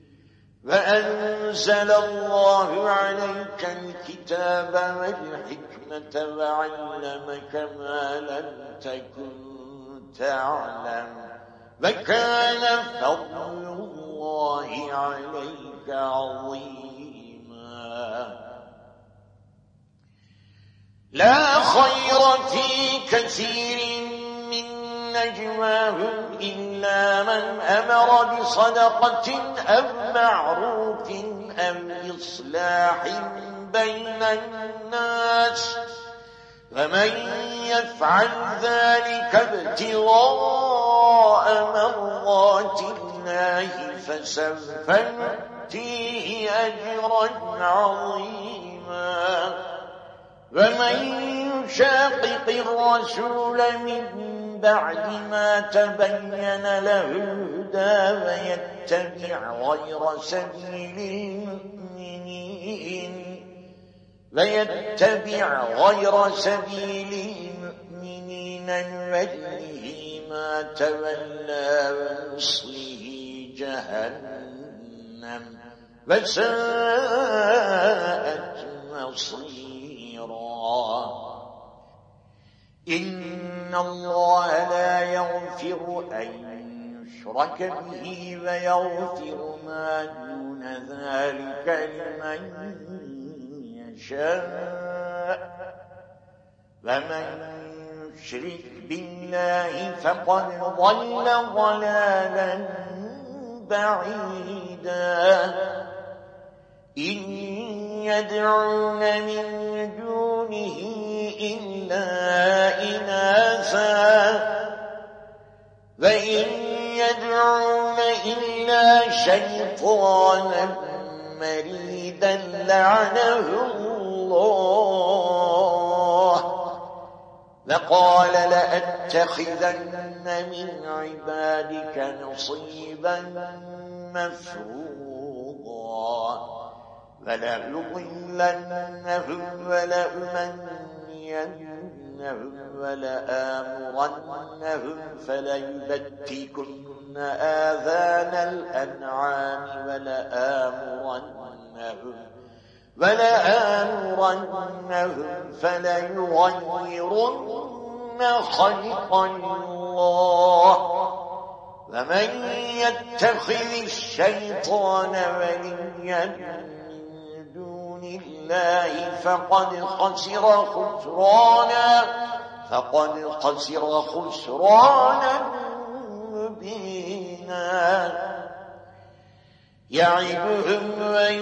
وأنزل الله عليك الكتاب والحكمة وعلمك ما لم تكن تعلم وكان فضل الله عليك عظيما لا خير في كثير من نجواهم إلا من أمر بصدقة أو معروف أو إصلاح بين الناس ومن يفعل ذلك ابتغاء مرضات الله فسوف نؤتيه أجرا عظيما ومن يشاقق الرسول من بعد ما تبين له الهدى ويتبع غير سبيل المؤمنين ويتبع غير سبيل المؤمنين نوله ما تولى ونصله جهنم وساءت مصيرا إن الله لا يغفر أن يشرك به ويغفر ما دون ذلك لمن يشاء ومن يشرك بالله فقد ضل ضلالا بعيدا إن يدعون من دونه إلا إناثا وإن يدعون إلا شيطانا مريدا لعنه الله لقال لأتخذن من عبادك نصيبا مفروضا ولأضلنهم ولأمنينهم ولآمرنهم فليبتكن آذان الأنعام ولآمرنهم ولآمرنهم فليغيرن خلق الله ومن يتخذ الشيطان وليا من دون الله فقد خسر خسرانا فقد خسر خسرانا مبينا يعدهم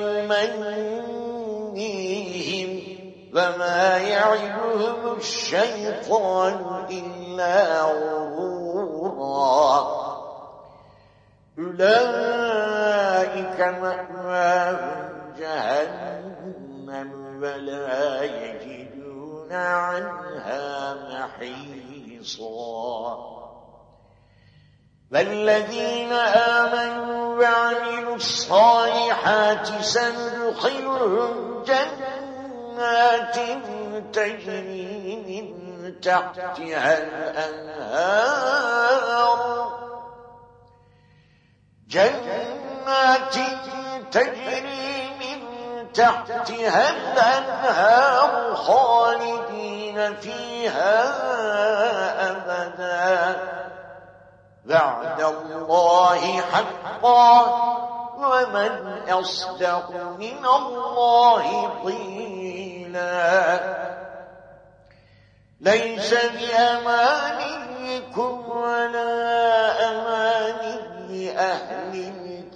ويمنيهم وما يعدهم الشيطان إلا غرورا أولئك مأواهم جهنم ولا يجدون عنها محيصا والذين آمنوا وعملوا الصالحات سندخلهم جنات تجري من تحتها الأنهار جنات تجري من تحتها الأنهار خالدين فيها أبدا بعد الله حقا ومن أصدق من الله قيلا ليس بأمانيكم ولا أماني أهل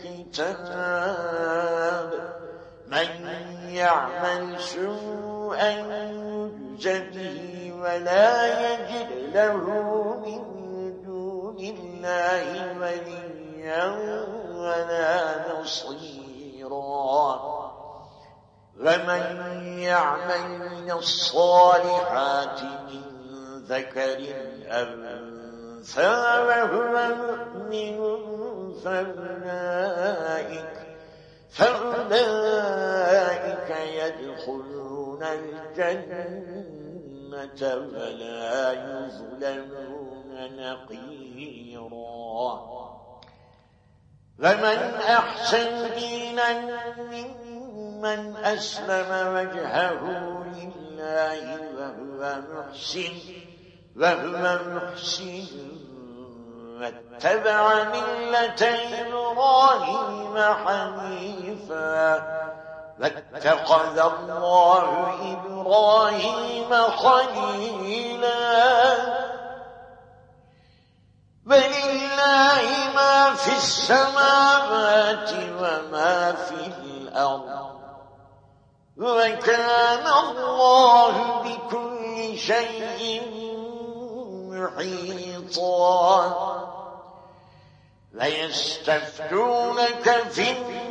الكتاب من يعمل سوءا يجز به ولا يجد له من الله وليا ولا نصيرا ومن يعمل من الصالحات من ذكر أو أنثى وهو مؤمن فأولئك فأولئك يدخلون الجنة ولا يظلمون نقيرا ومن أحسن دينا ممن أسلم وجهه لله وهو محسن وهو محسن واتبع ملة إبراهيم حنيفا واتخذ الله إبراهيم خليلا ولله ما في السماوات وما في الأرض وكان الله بكل شيء محيطا ليستفتونك في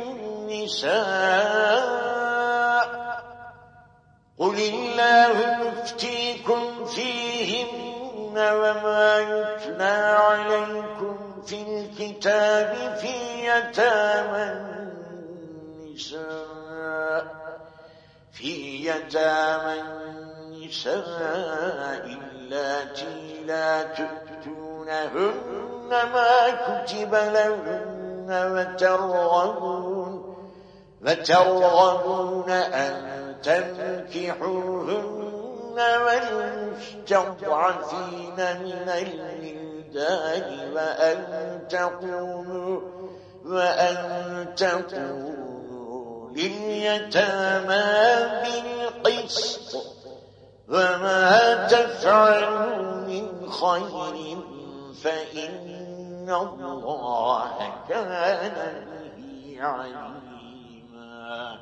النساء قل الله يفتيكم فيهن وما يتلى عليكم في الكتاب في يتامى النساء في يتامى النساء اللاتي لا تؤتونهن ما كتب لهن وترغبون وترغبون أن تنكحوهن والمستضعفين من الولدان وأن تقوموا وأن تقوموا لليتامى بالقسط وما تفعلوا من خير فإن الله كان به عليما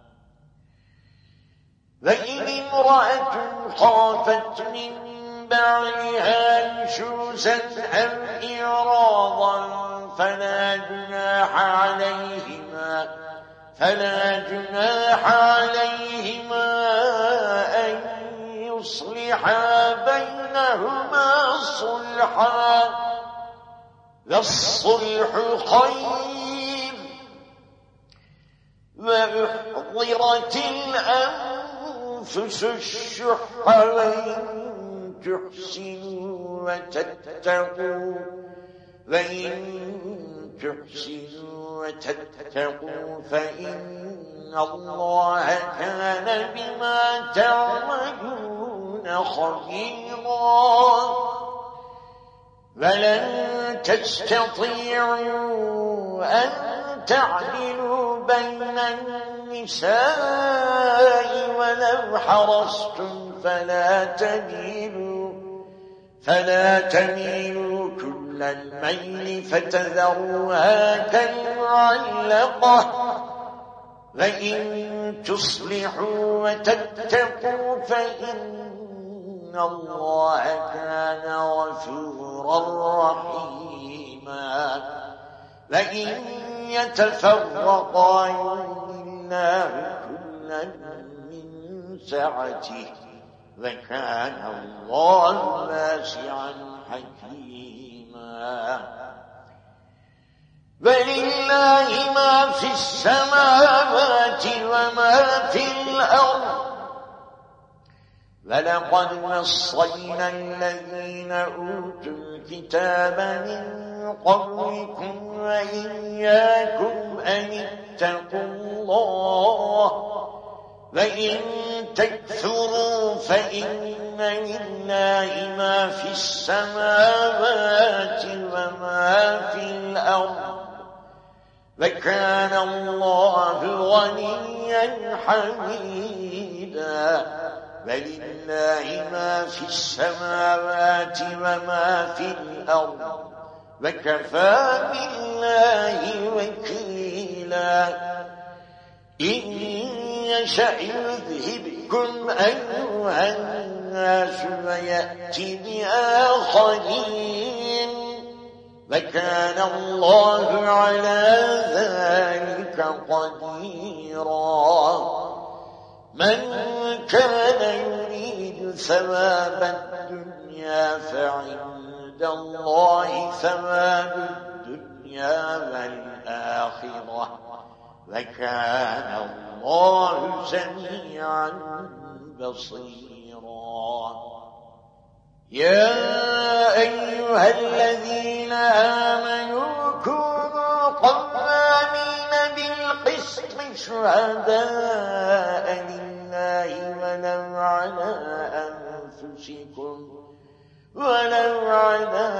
وإن امرأة خافت من بعلها نشوزا أو إعراضا فلا جناح عليهما فلا جناح عليهما أن يصلحا فأصلحا بينهما صلحا والصلح خير وأحضرت الأنفس الشح وإن تحسنوا وتتقوا وإن تحسنوا وتتقوا فإن الله كان بما تعملون خبيرا ولن تستطيعوا أن تعدلوا بين النساء ولو حرصتم فلا تميلوا فلا تميلوا كل الميل فتذروها كالمعلقة وإن تصلحوا وتتقوا فإن الله كان غفورا رحيما وإن يتفرقا يغني الله كلا من سعته وكان الله واسعا حكيما ولله ما في السماوات وما في الأرض ولقد وصينا الذين أوتوا الكتاب من قبلكم وإياكم أن اتقوا الله وإن تكفروا فإن لله ما في السماوات وما في الأرض وكان الله غنيا حميدا ولله ما في السماوات وما في الأرض وكفى بالله وكيلا إن يشأ يذهبكم أيها الناس ويأتي بآخرين وكان الله على ذلك قديرا من كان يريد ثواب الدنيا فعند الله ثواب الدنيا والآخرة وكان الله سميعا بصيرا يا أيها الذين آمنوا كونوا قوامين بالقسط شهداء لله ولو على أنفسكم ولو على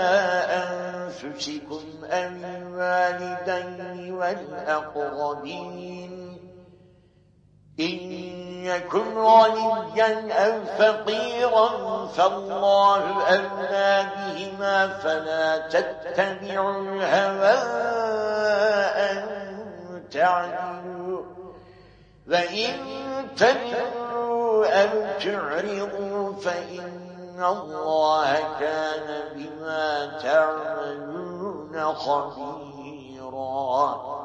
أنفسكم أو الوالدين والأقربين إن يكن غنيا أو فقيرا فالله أولى بهما فلا تتبعوا الهوى أن تعدلوا وإن تلووا أو تعرضوا فإن الله كان بما تعملون خبيرا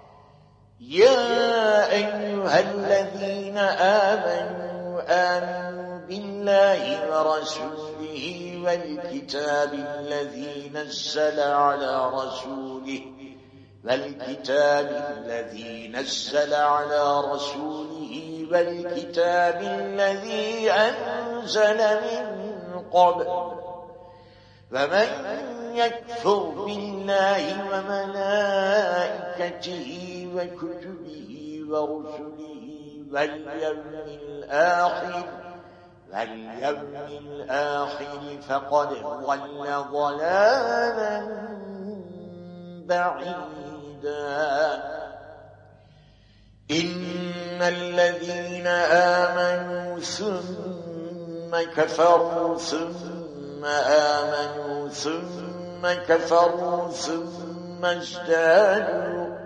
يا أيها الذين آمنوا آمنوا بالله ورسوله والكتاب الذي نزل على رسوله والكتاب الذي نزل على رسوله والكتاب الذي أنزل من قبل فمن يكفر بالله وملائكته وكتبه ورسله واليوم الآخر واليوم الآخر فقد ضل ضلالا بعيدا إن الذين آمنوا ثم كفروا ثم آمنوا ثم كفروا ثم ازدادوا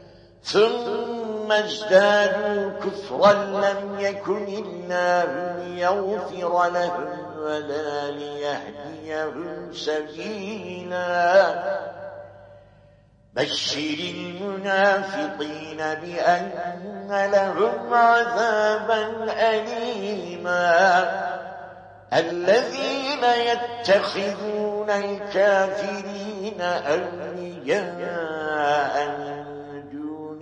ثم ازدادوا كفرا لم يكن الله ليغفر لهم ولا ليهديهم سبيلا بشر المنافقين بأن لهم عذابا أليما الذين يتخذون الكافرين أولياء من دون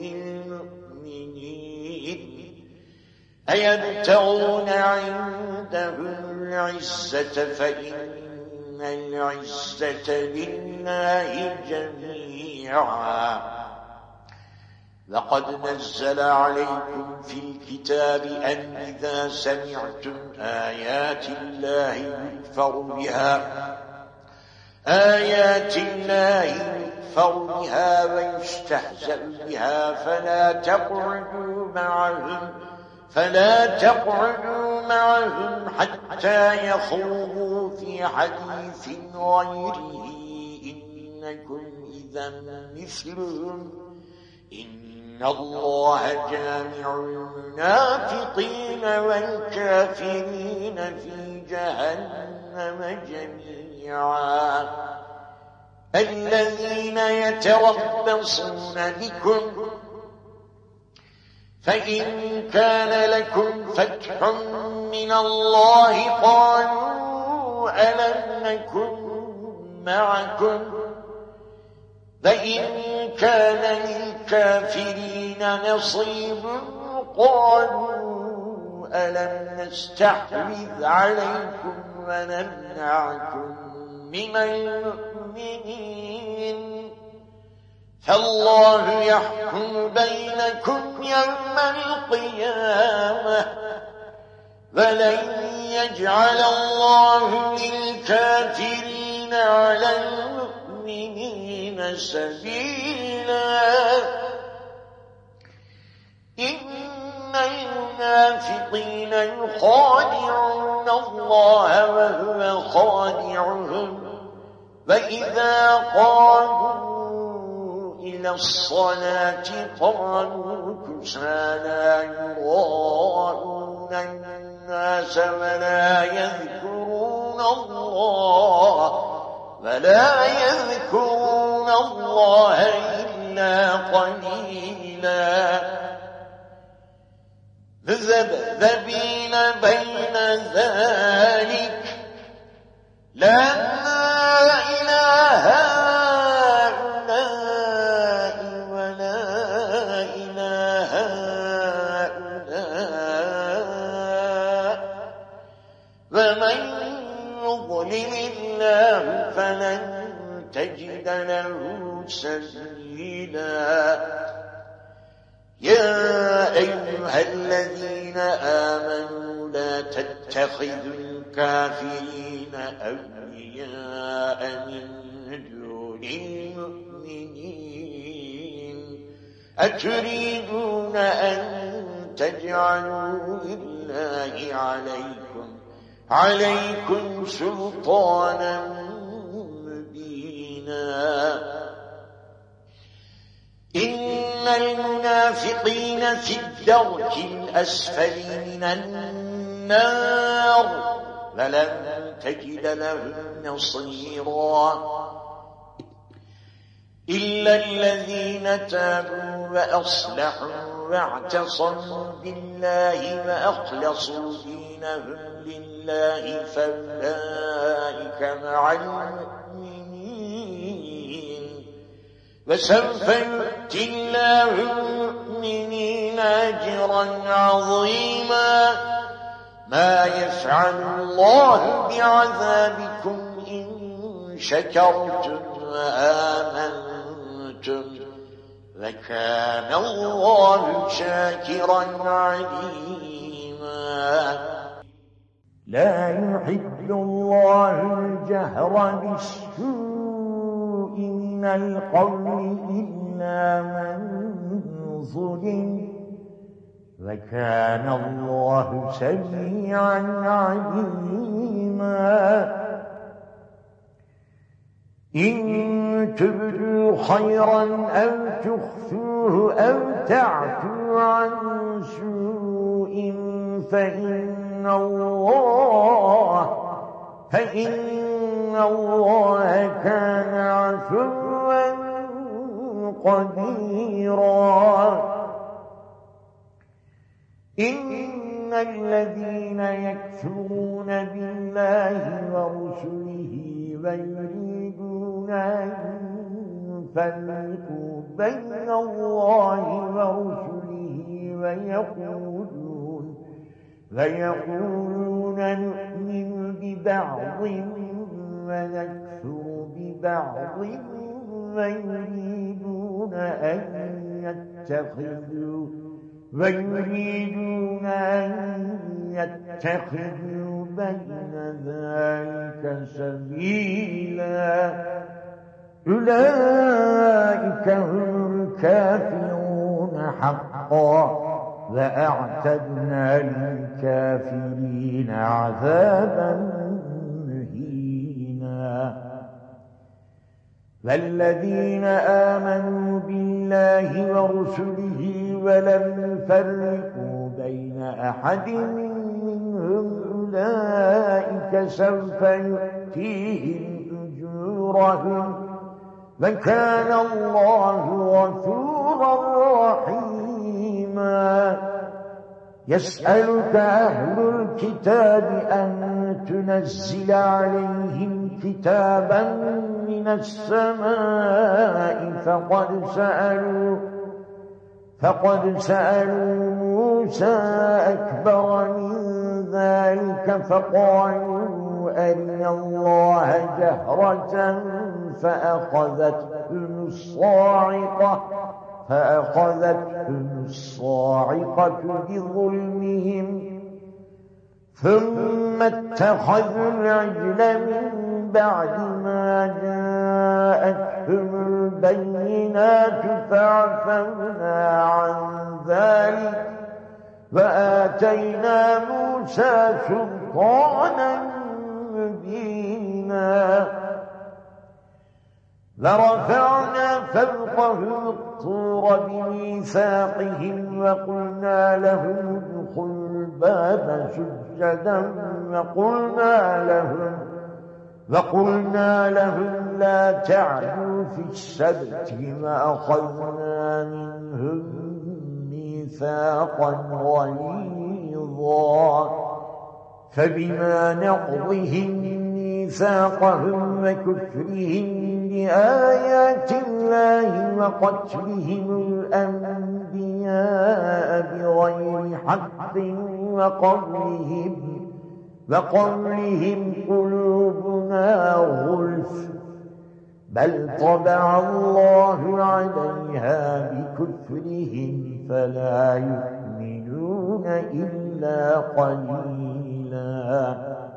المؤمنين أيبتغون عندهم العزة فإن العزة لله جميعا لقد نزل عليكم في الكتاب أن إذا سمعتم آيات الله يكفر بها آيات الله يكفر بها ويستهزأ بها فلا تقعدوا معهم فلا تقعدوا معهم حتى يخوضوا في حديث غيره إنكم إذا مثلهم إن الله جامع المنافقين والكافرين في جهنم جميعا الذين يتربصون بكم فإن كان لكم فتح من الله قالوا ألم نكن معكم فإن كان للكافرين نصيب قالوا ألم نستحوذ عليكم ونمنعكم من المؤمنين فالله يحكم بينكم يوم القيامة ولن يجعل الله للكافرين على المؤمنين سبيلا إن المنافقين يخادعون الله وهو خادعهم وإذا قاموا إلى الصلاة قاموا كسالى يراءون الناس ولا يذكرون الله ولا يذكرون الله إلا قليلا ذبذبين بين ذلك لا إله هؤلاء ولا إله هؤلاء ومن يضلل الله فلن تجد له سبيلا يا أيها الذين آمنوا لا تتخذوا الكافرين أولياء من دون المؤمنين أتريدون أن تجعلوا لله عليكم عليكم سلطانا مبينا إن المنافقين في الدرك الأسفل من النار ولن تجد لهم نصيرا إلا الذين تابوا وأصلحوا واعتصموا بالله وأخلصوا دينهم لله فأولئك مع المؤمنين وسوف يؤتي الله المؤمنين أجرا عظيما ما يفعل الله بعذابكم إن شكرتم وآمنتم وكان الله شاكرا عليما لا يحب الله الجهر بالسوء من القول إلا من ظلم وكان الله سميعا عليما إن تبدوا خيرا أو تخفوه أو تعفوا عن سوء فإن الله فإن الله كان عفوا قديرا إن الذين يكفرون بالله ورسله ويريدون أن يفرقوا بين الله ورسله ويقولون ويقولون نؤمن ببعض ونكفر ببعض ويريدون أن يتخذوا ويريدون أن يتخذوا بين ذلك سبيلا أولئك هم الكافرون حقا وأعتدنا للكافرين عذابا مهينا والذين آمنوا بالله ورسله ولم يفرقوا بين أحد منهم أولئك سوف يؤتيهم أجورهم وكان الله غفورا رحيما يسألك أهل الكتاب أن تنزل عليهم كتابا من السماء فقد سألوا فقد سألوا موسى أكبر من ذلك فقالوا أرنا الله جهرة فأخذتهم الصاعقة فأخذتهم الصاعقة بظلمهم ثم اتخذوا العجل من بعد ما جاءتهم البينات فعفونا عن ذلك وآتينا موسى سلطانا مبينا لرفعنا فوقهم الطور بميثاقهم وقلنا لهم ادخلوا الباب سجدا وقلنا لهم وقلنا لهم لا تعدوا في السبت وأخذنا منهم ميثاقا غليظا فبما نقضهم ميثاقهم وكفرهم بآيات الله وقتلهم الأنبياء بغير حق وقولهم وقولهم قلوبنا غلف بل طبع الله عليها بكفرهم فلا يؤمنون إلا قليلا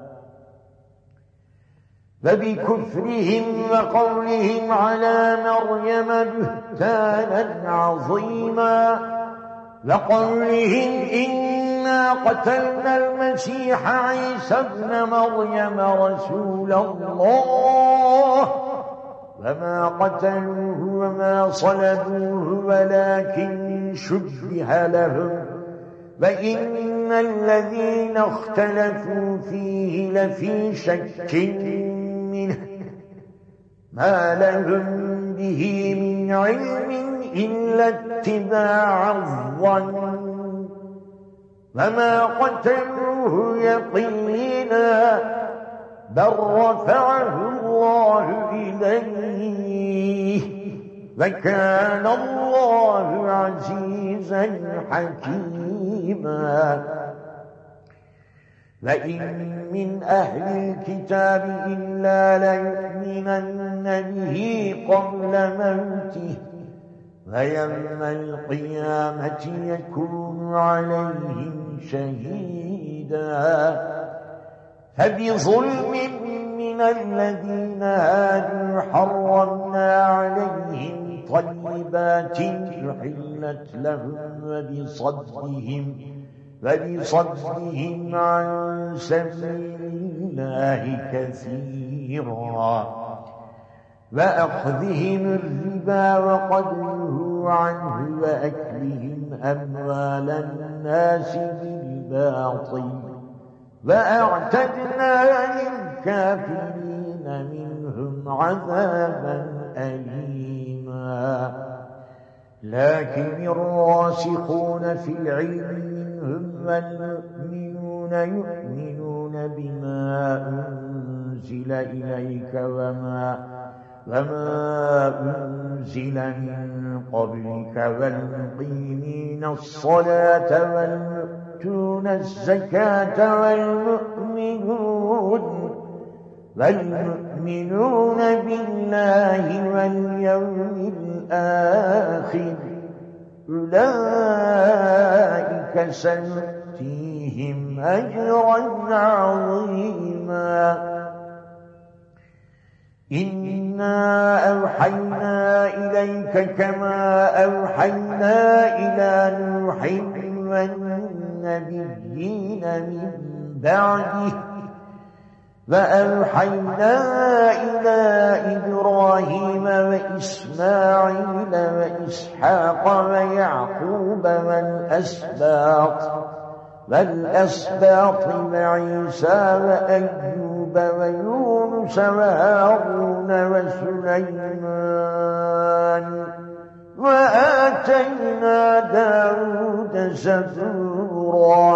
فبكفرهم وقولهم على مريم بهتانا عظيما وقولهم إنا قتلنا المسيح عيسى ابن مريم رسول الله وما قتلوه وما صلبوه ولكن شبه لهم وإن الذين اختلفوا فيه لفي شك منه ما لهم به من علم إلا اتباع الظن وما قتلوه يقينا بل رفعه الله إليه وكان الله عزيزا حكيما وإن من أهل الكتاب إلا ليؤمنن به قبل موته ويوم القيامة يكون عليهم شهيدا فبظلم من الذين هادوا حرمنا عليهم طيبات أحلت لهم وبصدهم وبصدهم عن سبيل الله كثيرا وأخذهم الربا وقد نهوا عنه وأكلهم أموال الناس بالباطل وأعتدنا للكافرين منهم عذابا أليما لكن الراسخون في العلم منهم والمؤمنون يؤمنون بما أنزل إليك وما وما أنزل من قبلك والمقيمين الصلاة والمؤتون الزكاة والمؤمنون والمؤمنون بالله واليوم الآخر أولئك سنؤتيهم أجرا عظيما إنا أوحينا إليك كما أوحينا إلى نوح والنبيين من بعده وأوحينا إلى إبراهيم وإسماعيل وإسحاق ويعقوب والأسباط والأسباط وعيسى وأيوب ويونس وهارون وسليمان وآتينا داود زبورا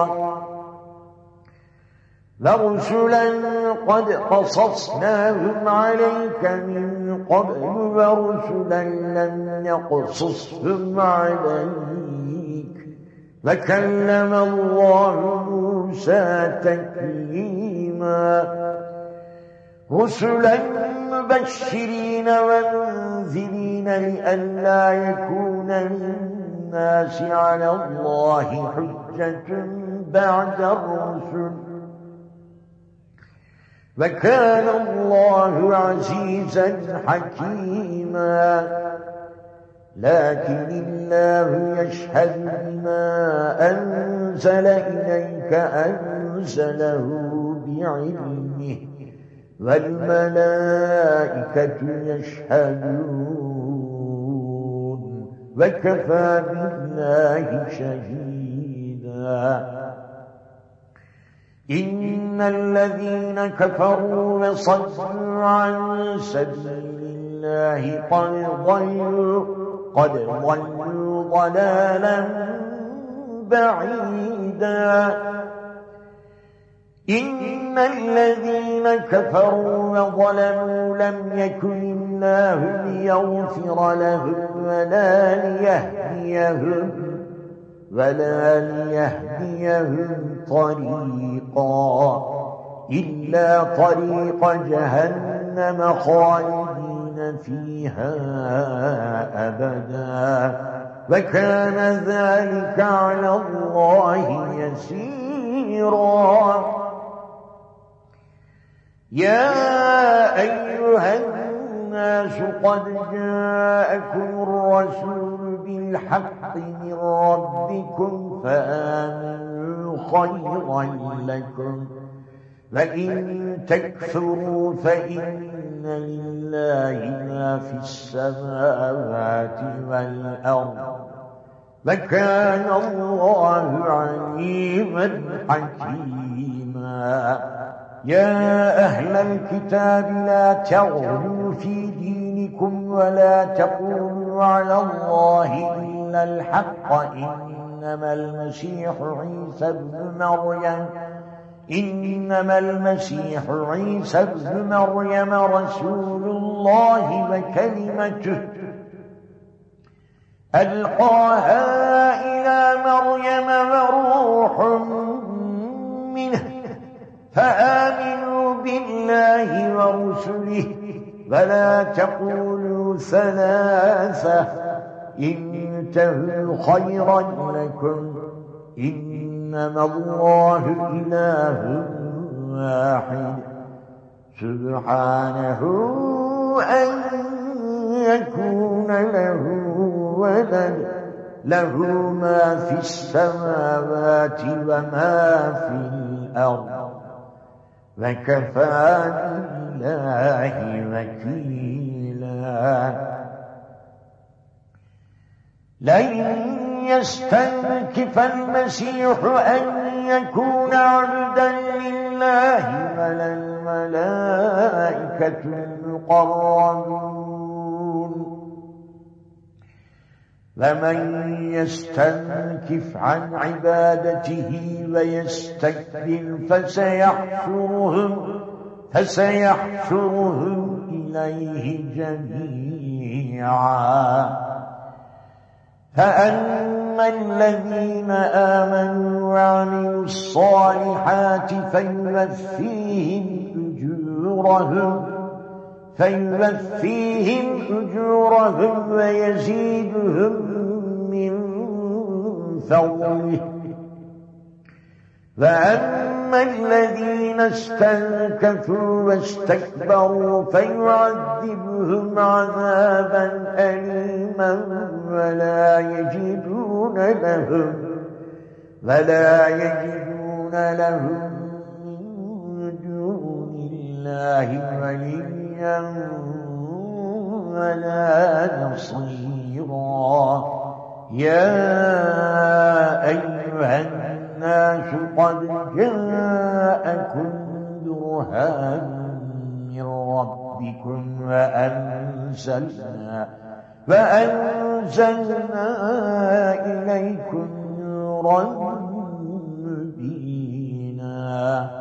ورسلا قد قصصناهم عليك من قبل ورسلا لم نقصصهم عليك وكلم الله موسى تكليما رسلا مبشرين ومنذرين لئلا يكون للناس على الله حجة بعد الرسل وكان الله عزيزا حكيما لكن الله يشهد بما أنزل إليك أنزله بعلمه والملائكة يشهدون وكفى بالله شهيدا إن الذين كفروا وصدوا عن سبيل الله قد ضلوا قد ضلوا ضلالا بعيدا إن الذين كفروا وظلموا لم يكن الله ليغفر لهم ولا ليهديهم ولا ليهديهم طريقا إلا طريق جهنم خالدين فيها أبدا وكان ذلك على الله يسيرا يا أيها الناس قد جاءكم الرسول بالحق من ربكم فآمنوا خيرا لكم وإن تكفروا فإن لله ما في السماوات والأرض وكان الله عليما حكيما يا أهل الكتاب لا تغلوا في دينكم ولا تقولوا على الله إلا الحق إنما المسيح عيسى ابن مريم إنما المسيح عيسى ابن مريم رسول الله وكلمته ألقاها إلى مريم وروح منه فآمنوا بالله ورسله ولا تقولوا ثلاثة انتهوا خيرا لكم إنما الله إله واحد سبحانه أن يكون له ولد له ما في السماوات وما في الأرض وكفى بالله وكيلا لن يستنكف المسيح أن يكون عبدا لله ولا الملائكة المقربون ومن يستنكف عن عبادته ويستكبر فسيحشرهم فسيحشرهم إليه جميعا فأما الذين آمنوا وعملوا الصالحات فيوفيهم أجورهم فيوفيهم أجورهم ويزيدهم من فضله وأما الذين استنكفوا واستكبروا فيعذبهم عذابا أليما ولا يجدون لهم ولا يجدون لهم من دون الله وليا ولا نصيرا يا أيها الناس قد جاءكم برهان من ربكم وأنزلنا وأنزلنا إليكم نورا مبينا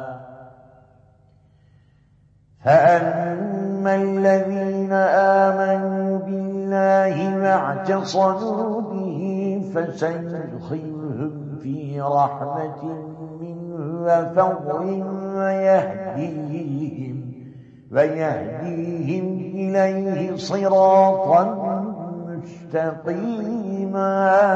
فأما الذين آمنوا بالله واعتصموا به فسيدخلهم في رحمة منه وفضل ويهديهم ويهديهم إليه صراطا مستقيما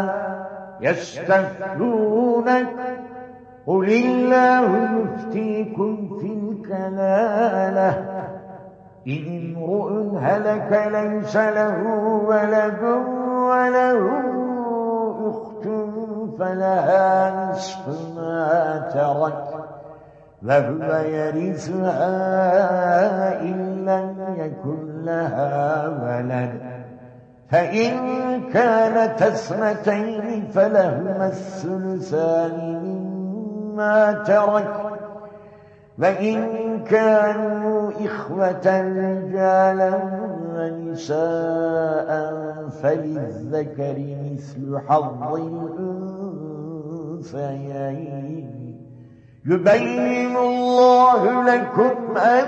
يستفتونك قل الله يفتيكم في الكلالة إن امرؤ هلك ليس له ولد وله أخت فلها نصف ما ترك وهو يرثها إن لم يكن لها ولد فإن كانت اثنتين فلهما الثلثان مما ترك وإن كانوا إخوة رجالا ونساء فللذكر مثل حظ الأنثيين يبين الله لكم أن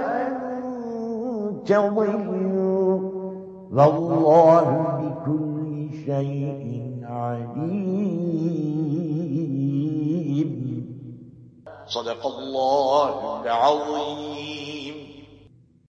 تضلوا والله بكل شيء عليم. صدق الله العظيم.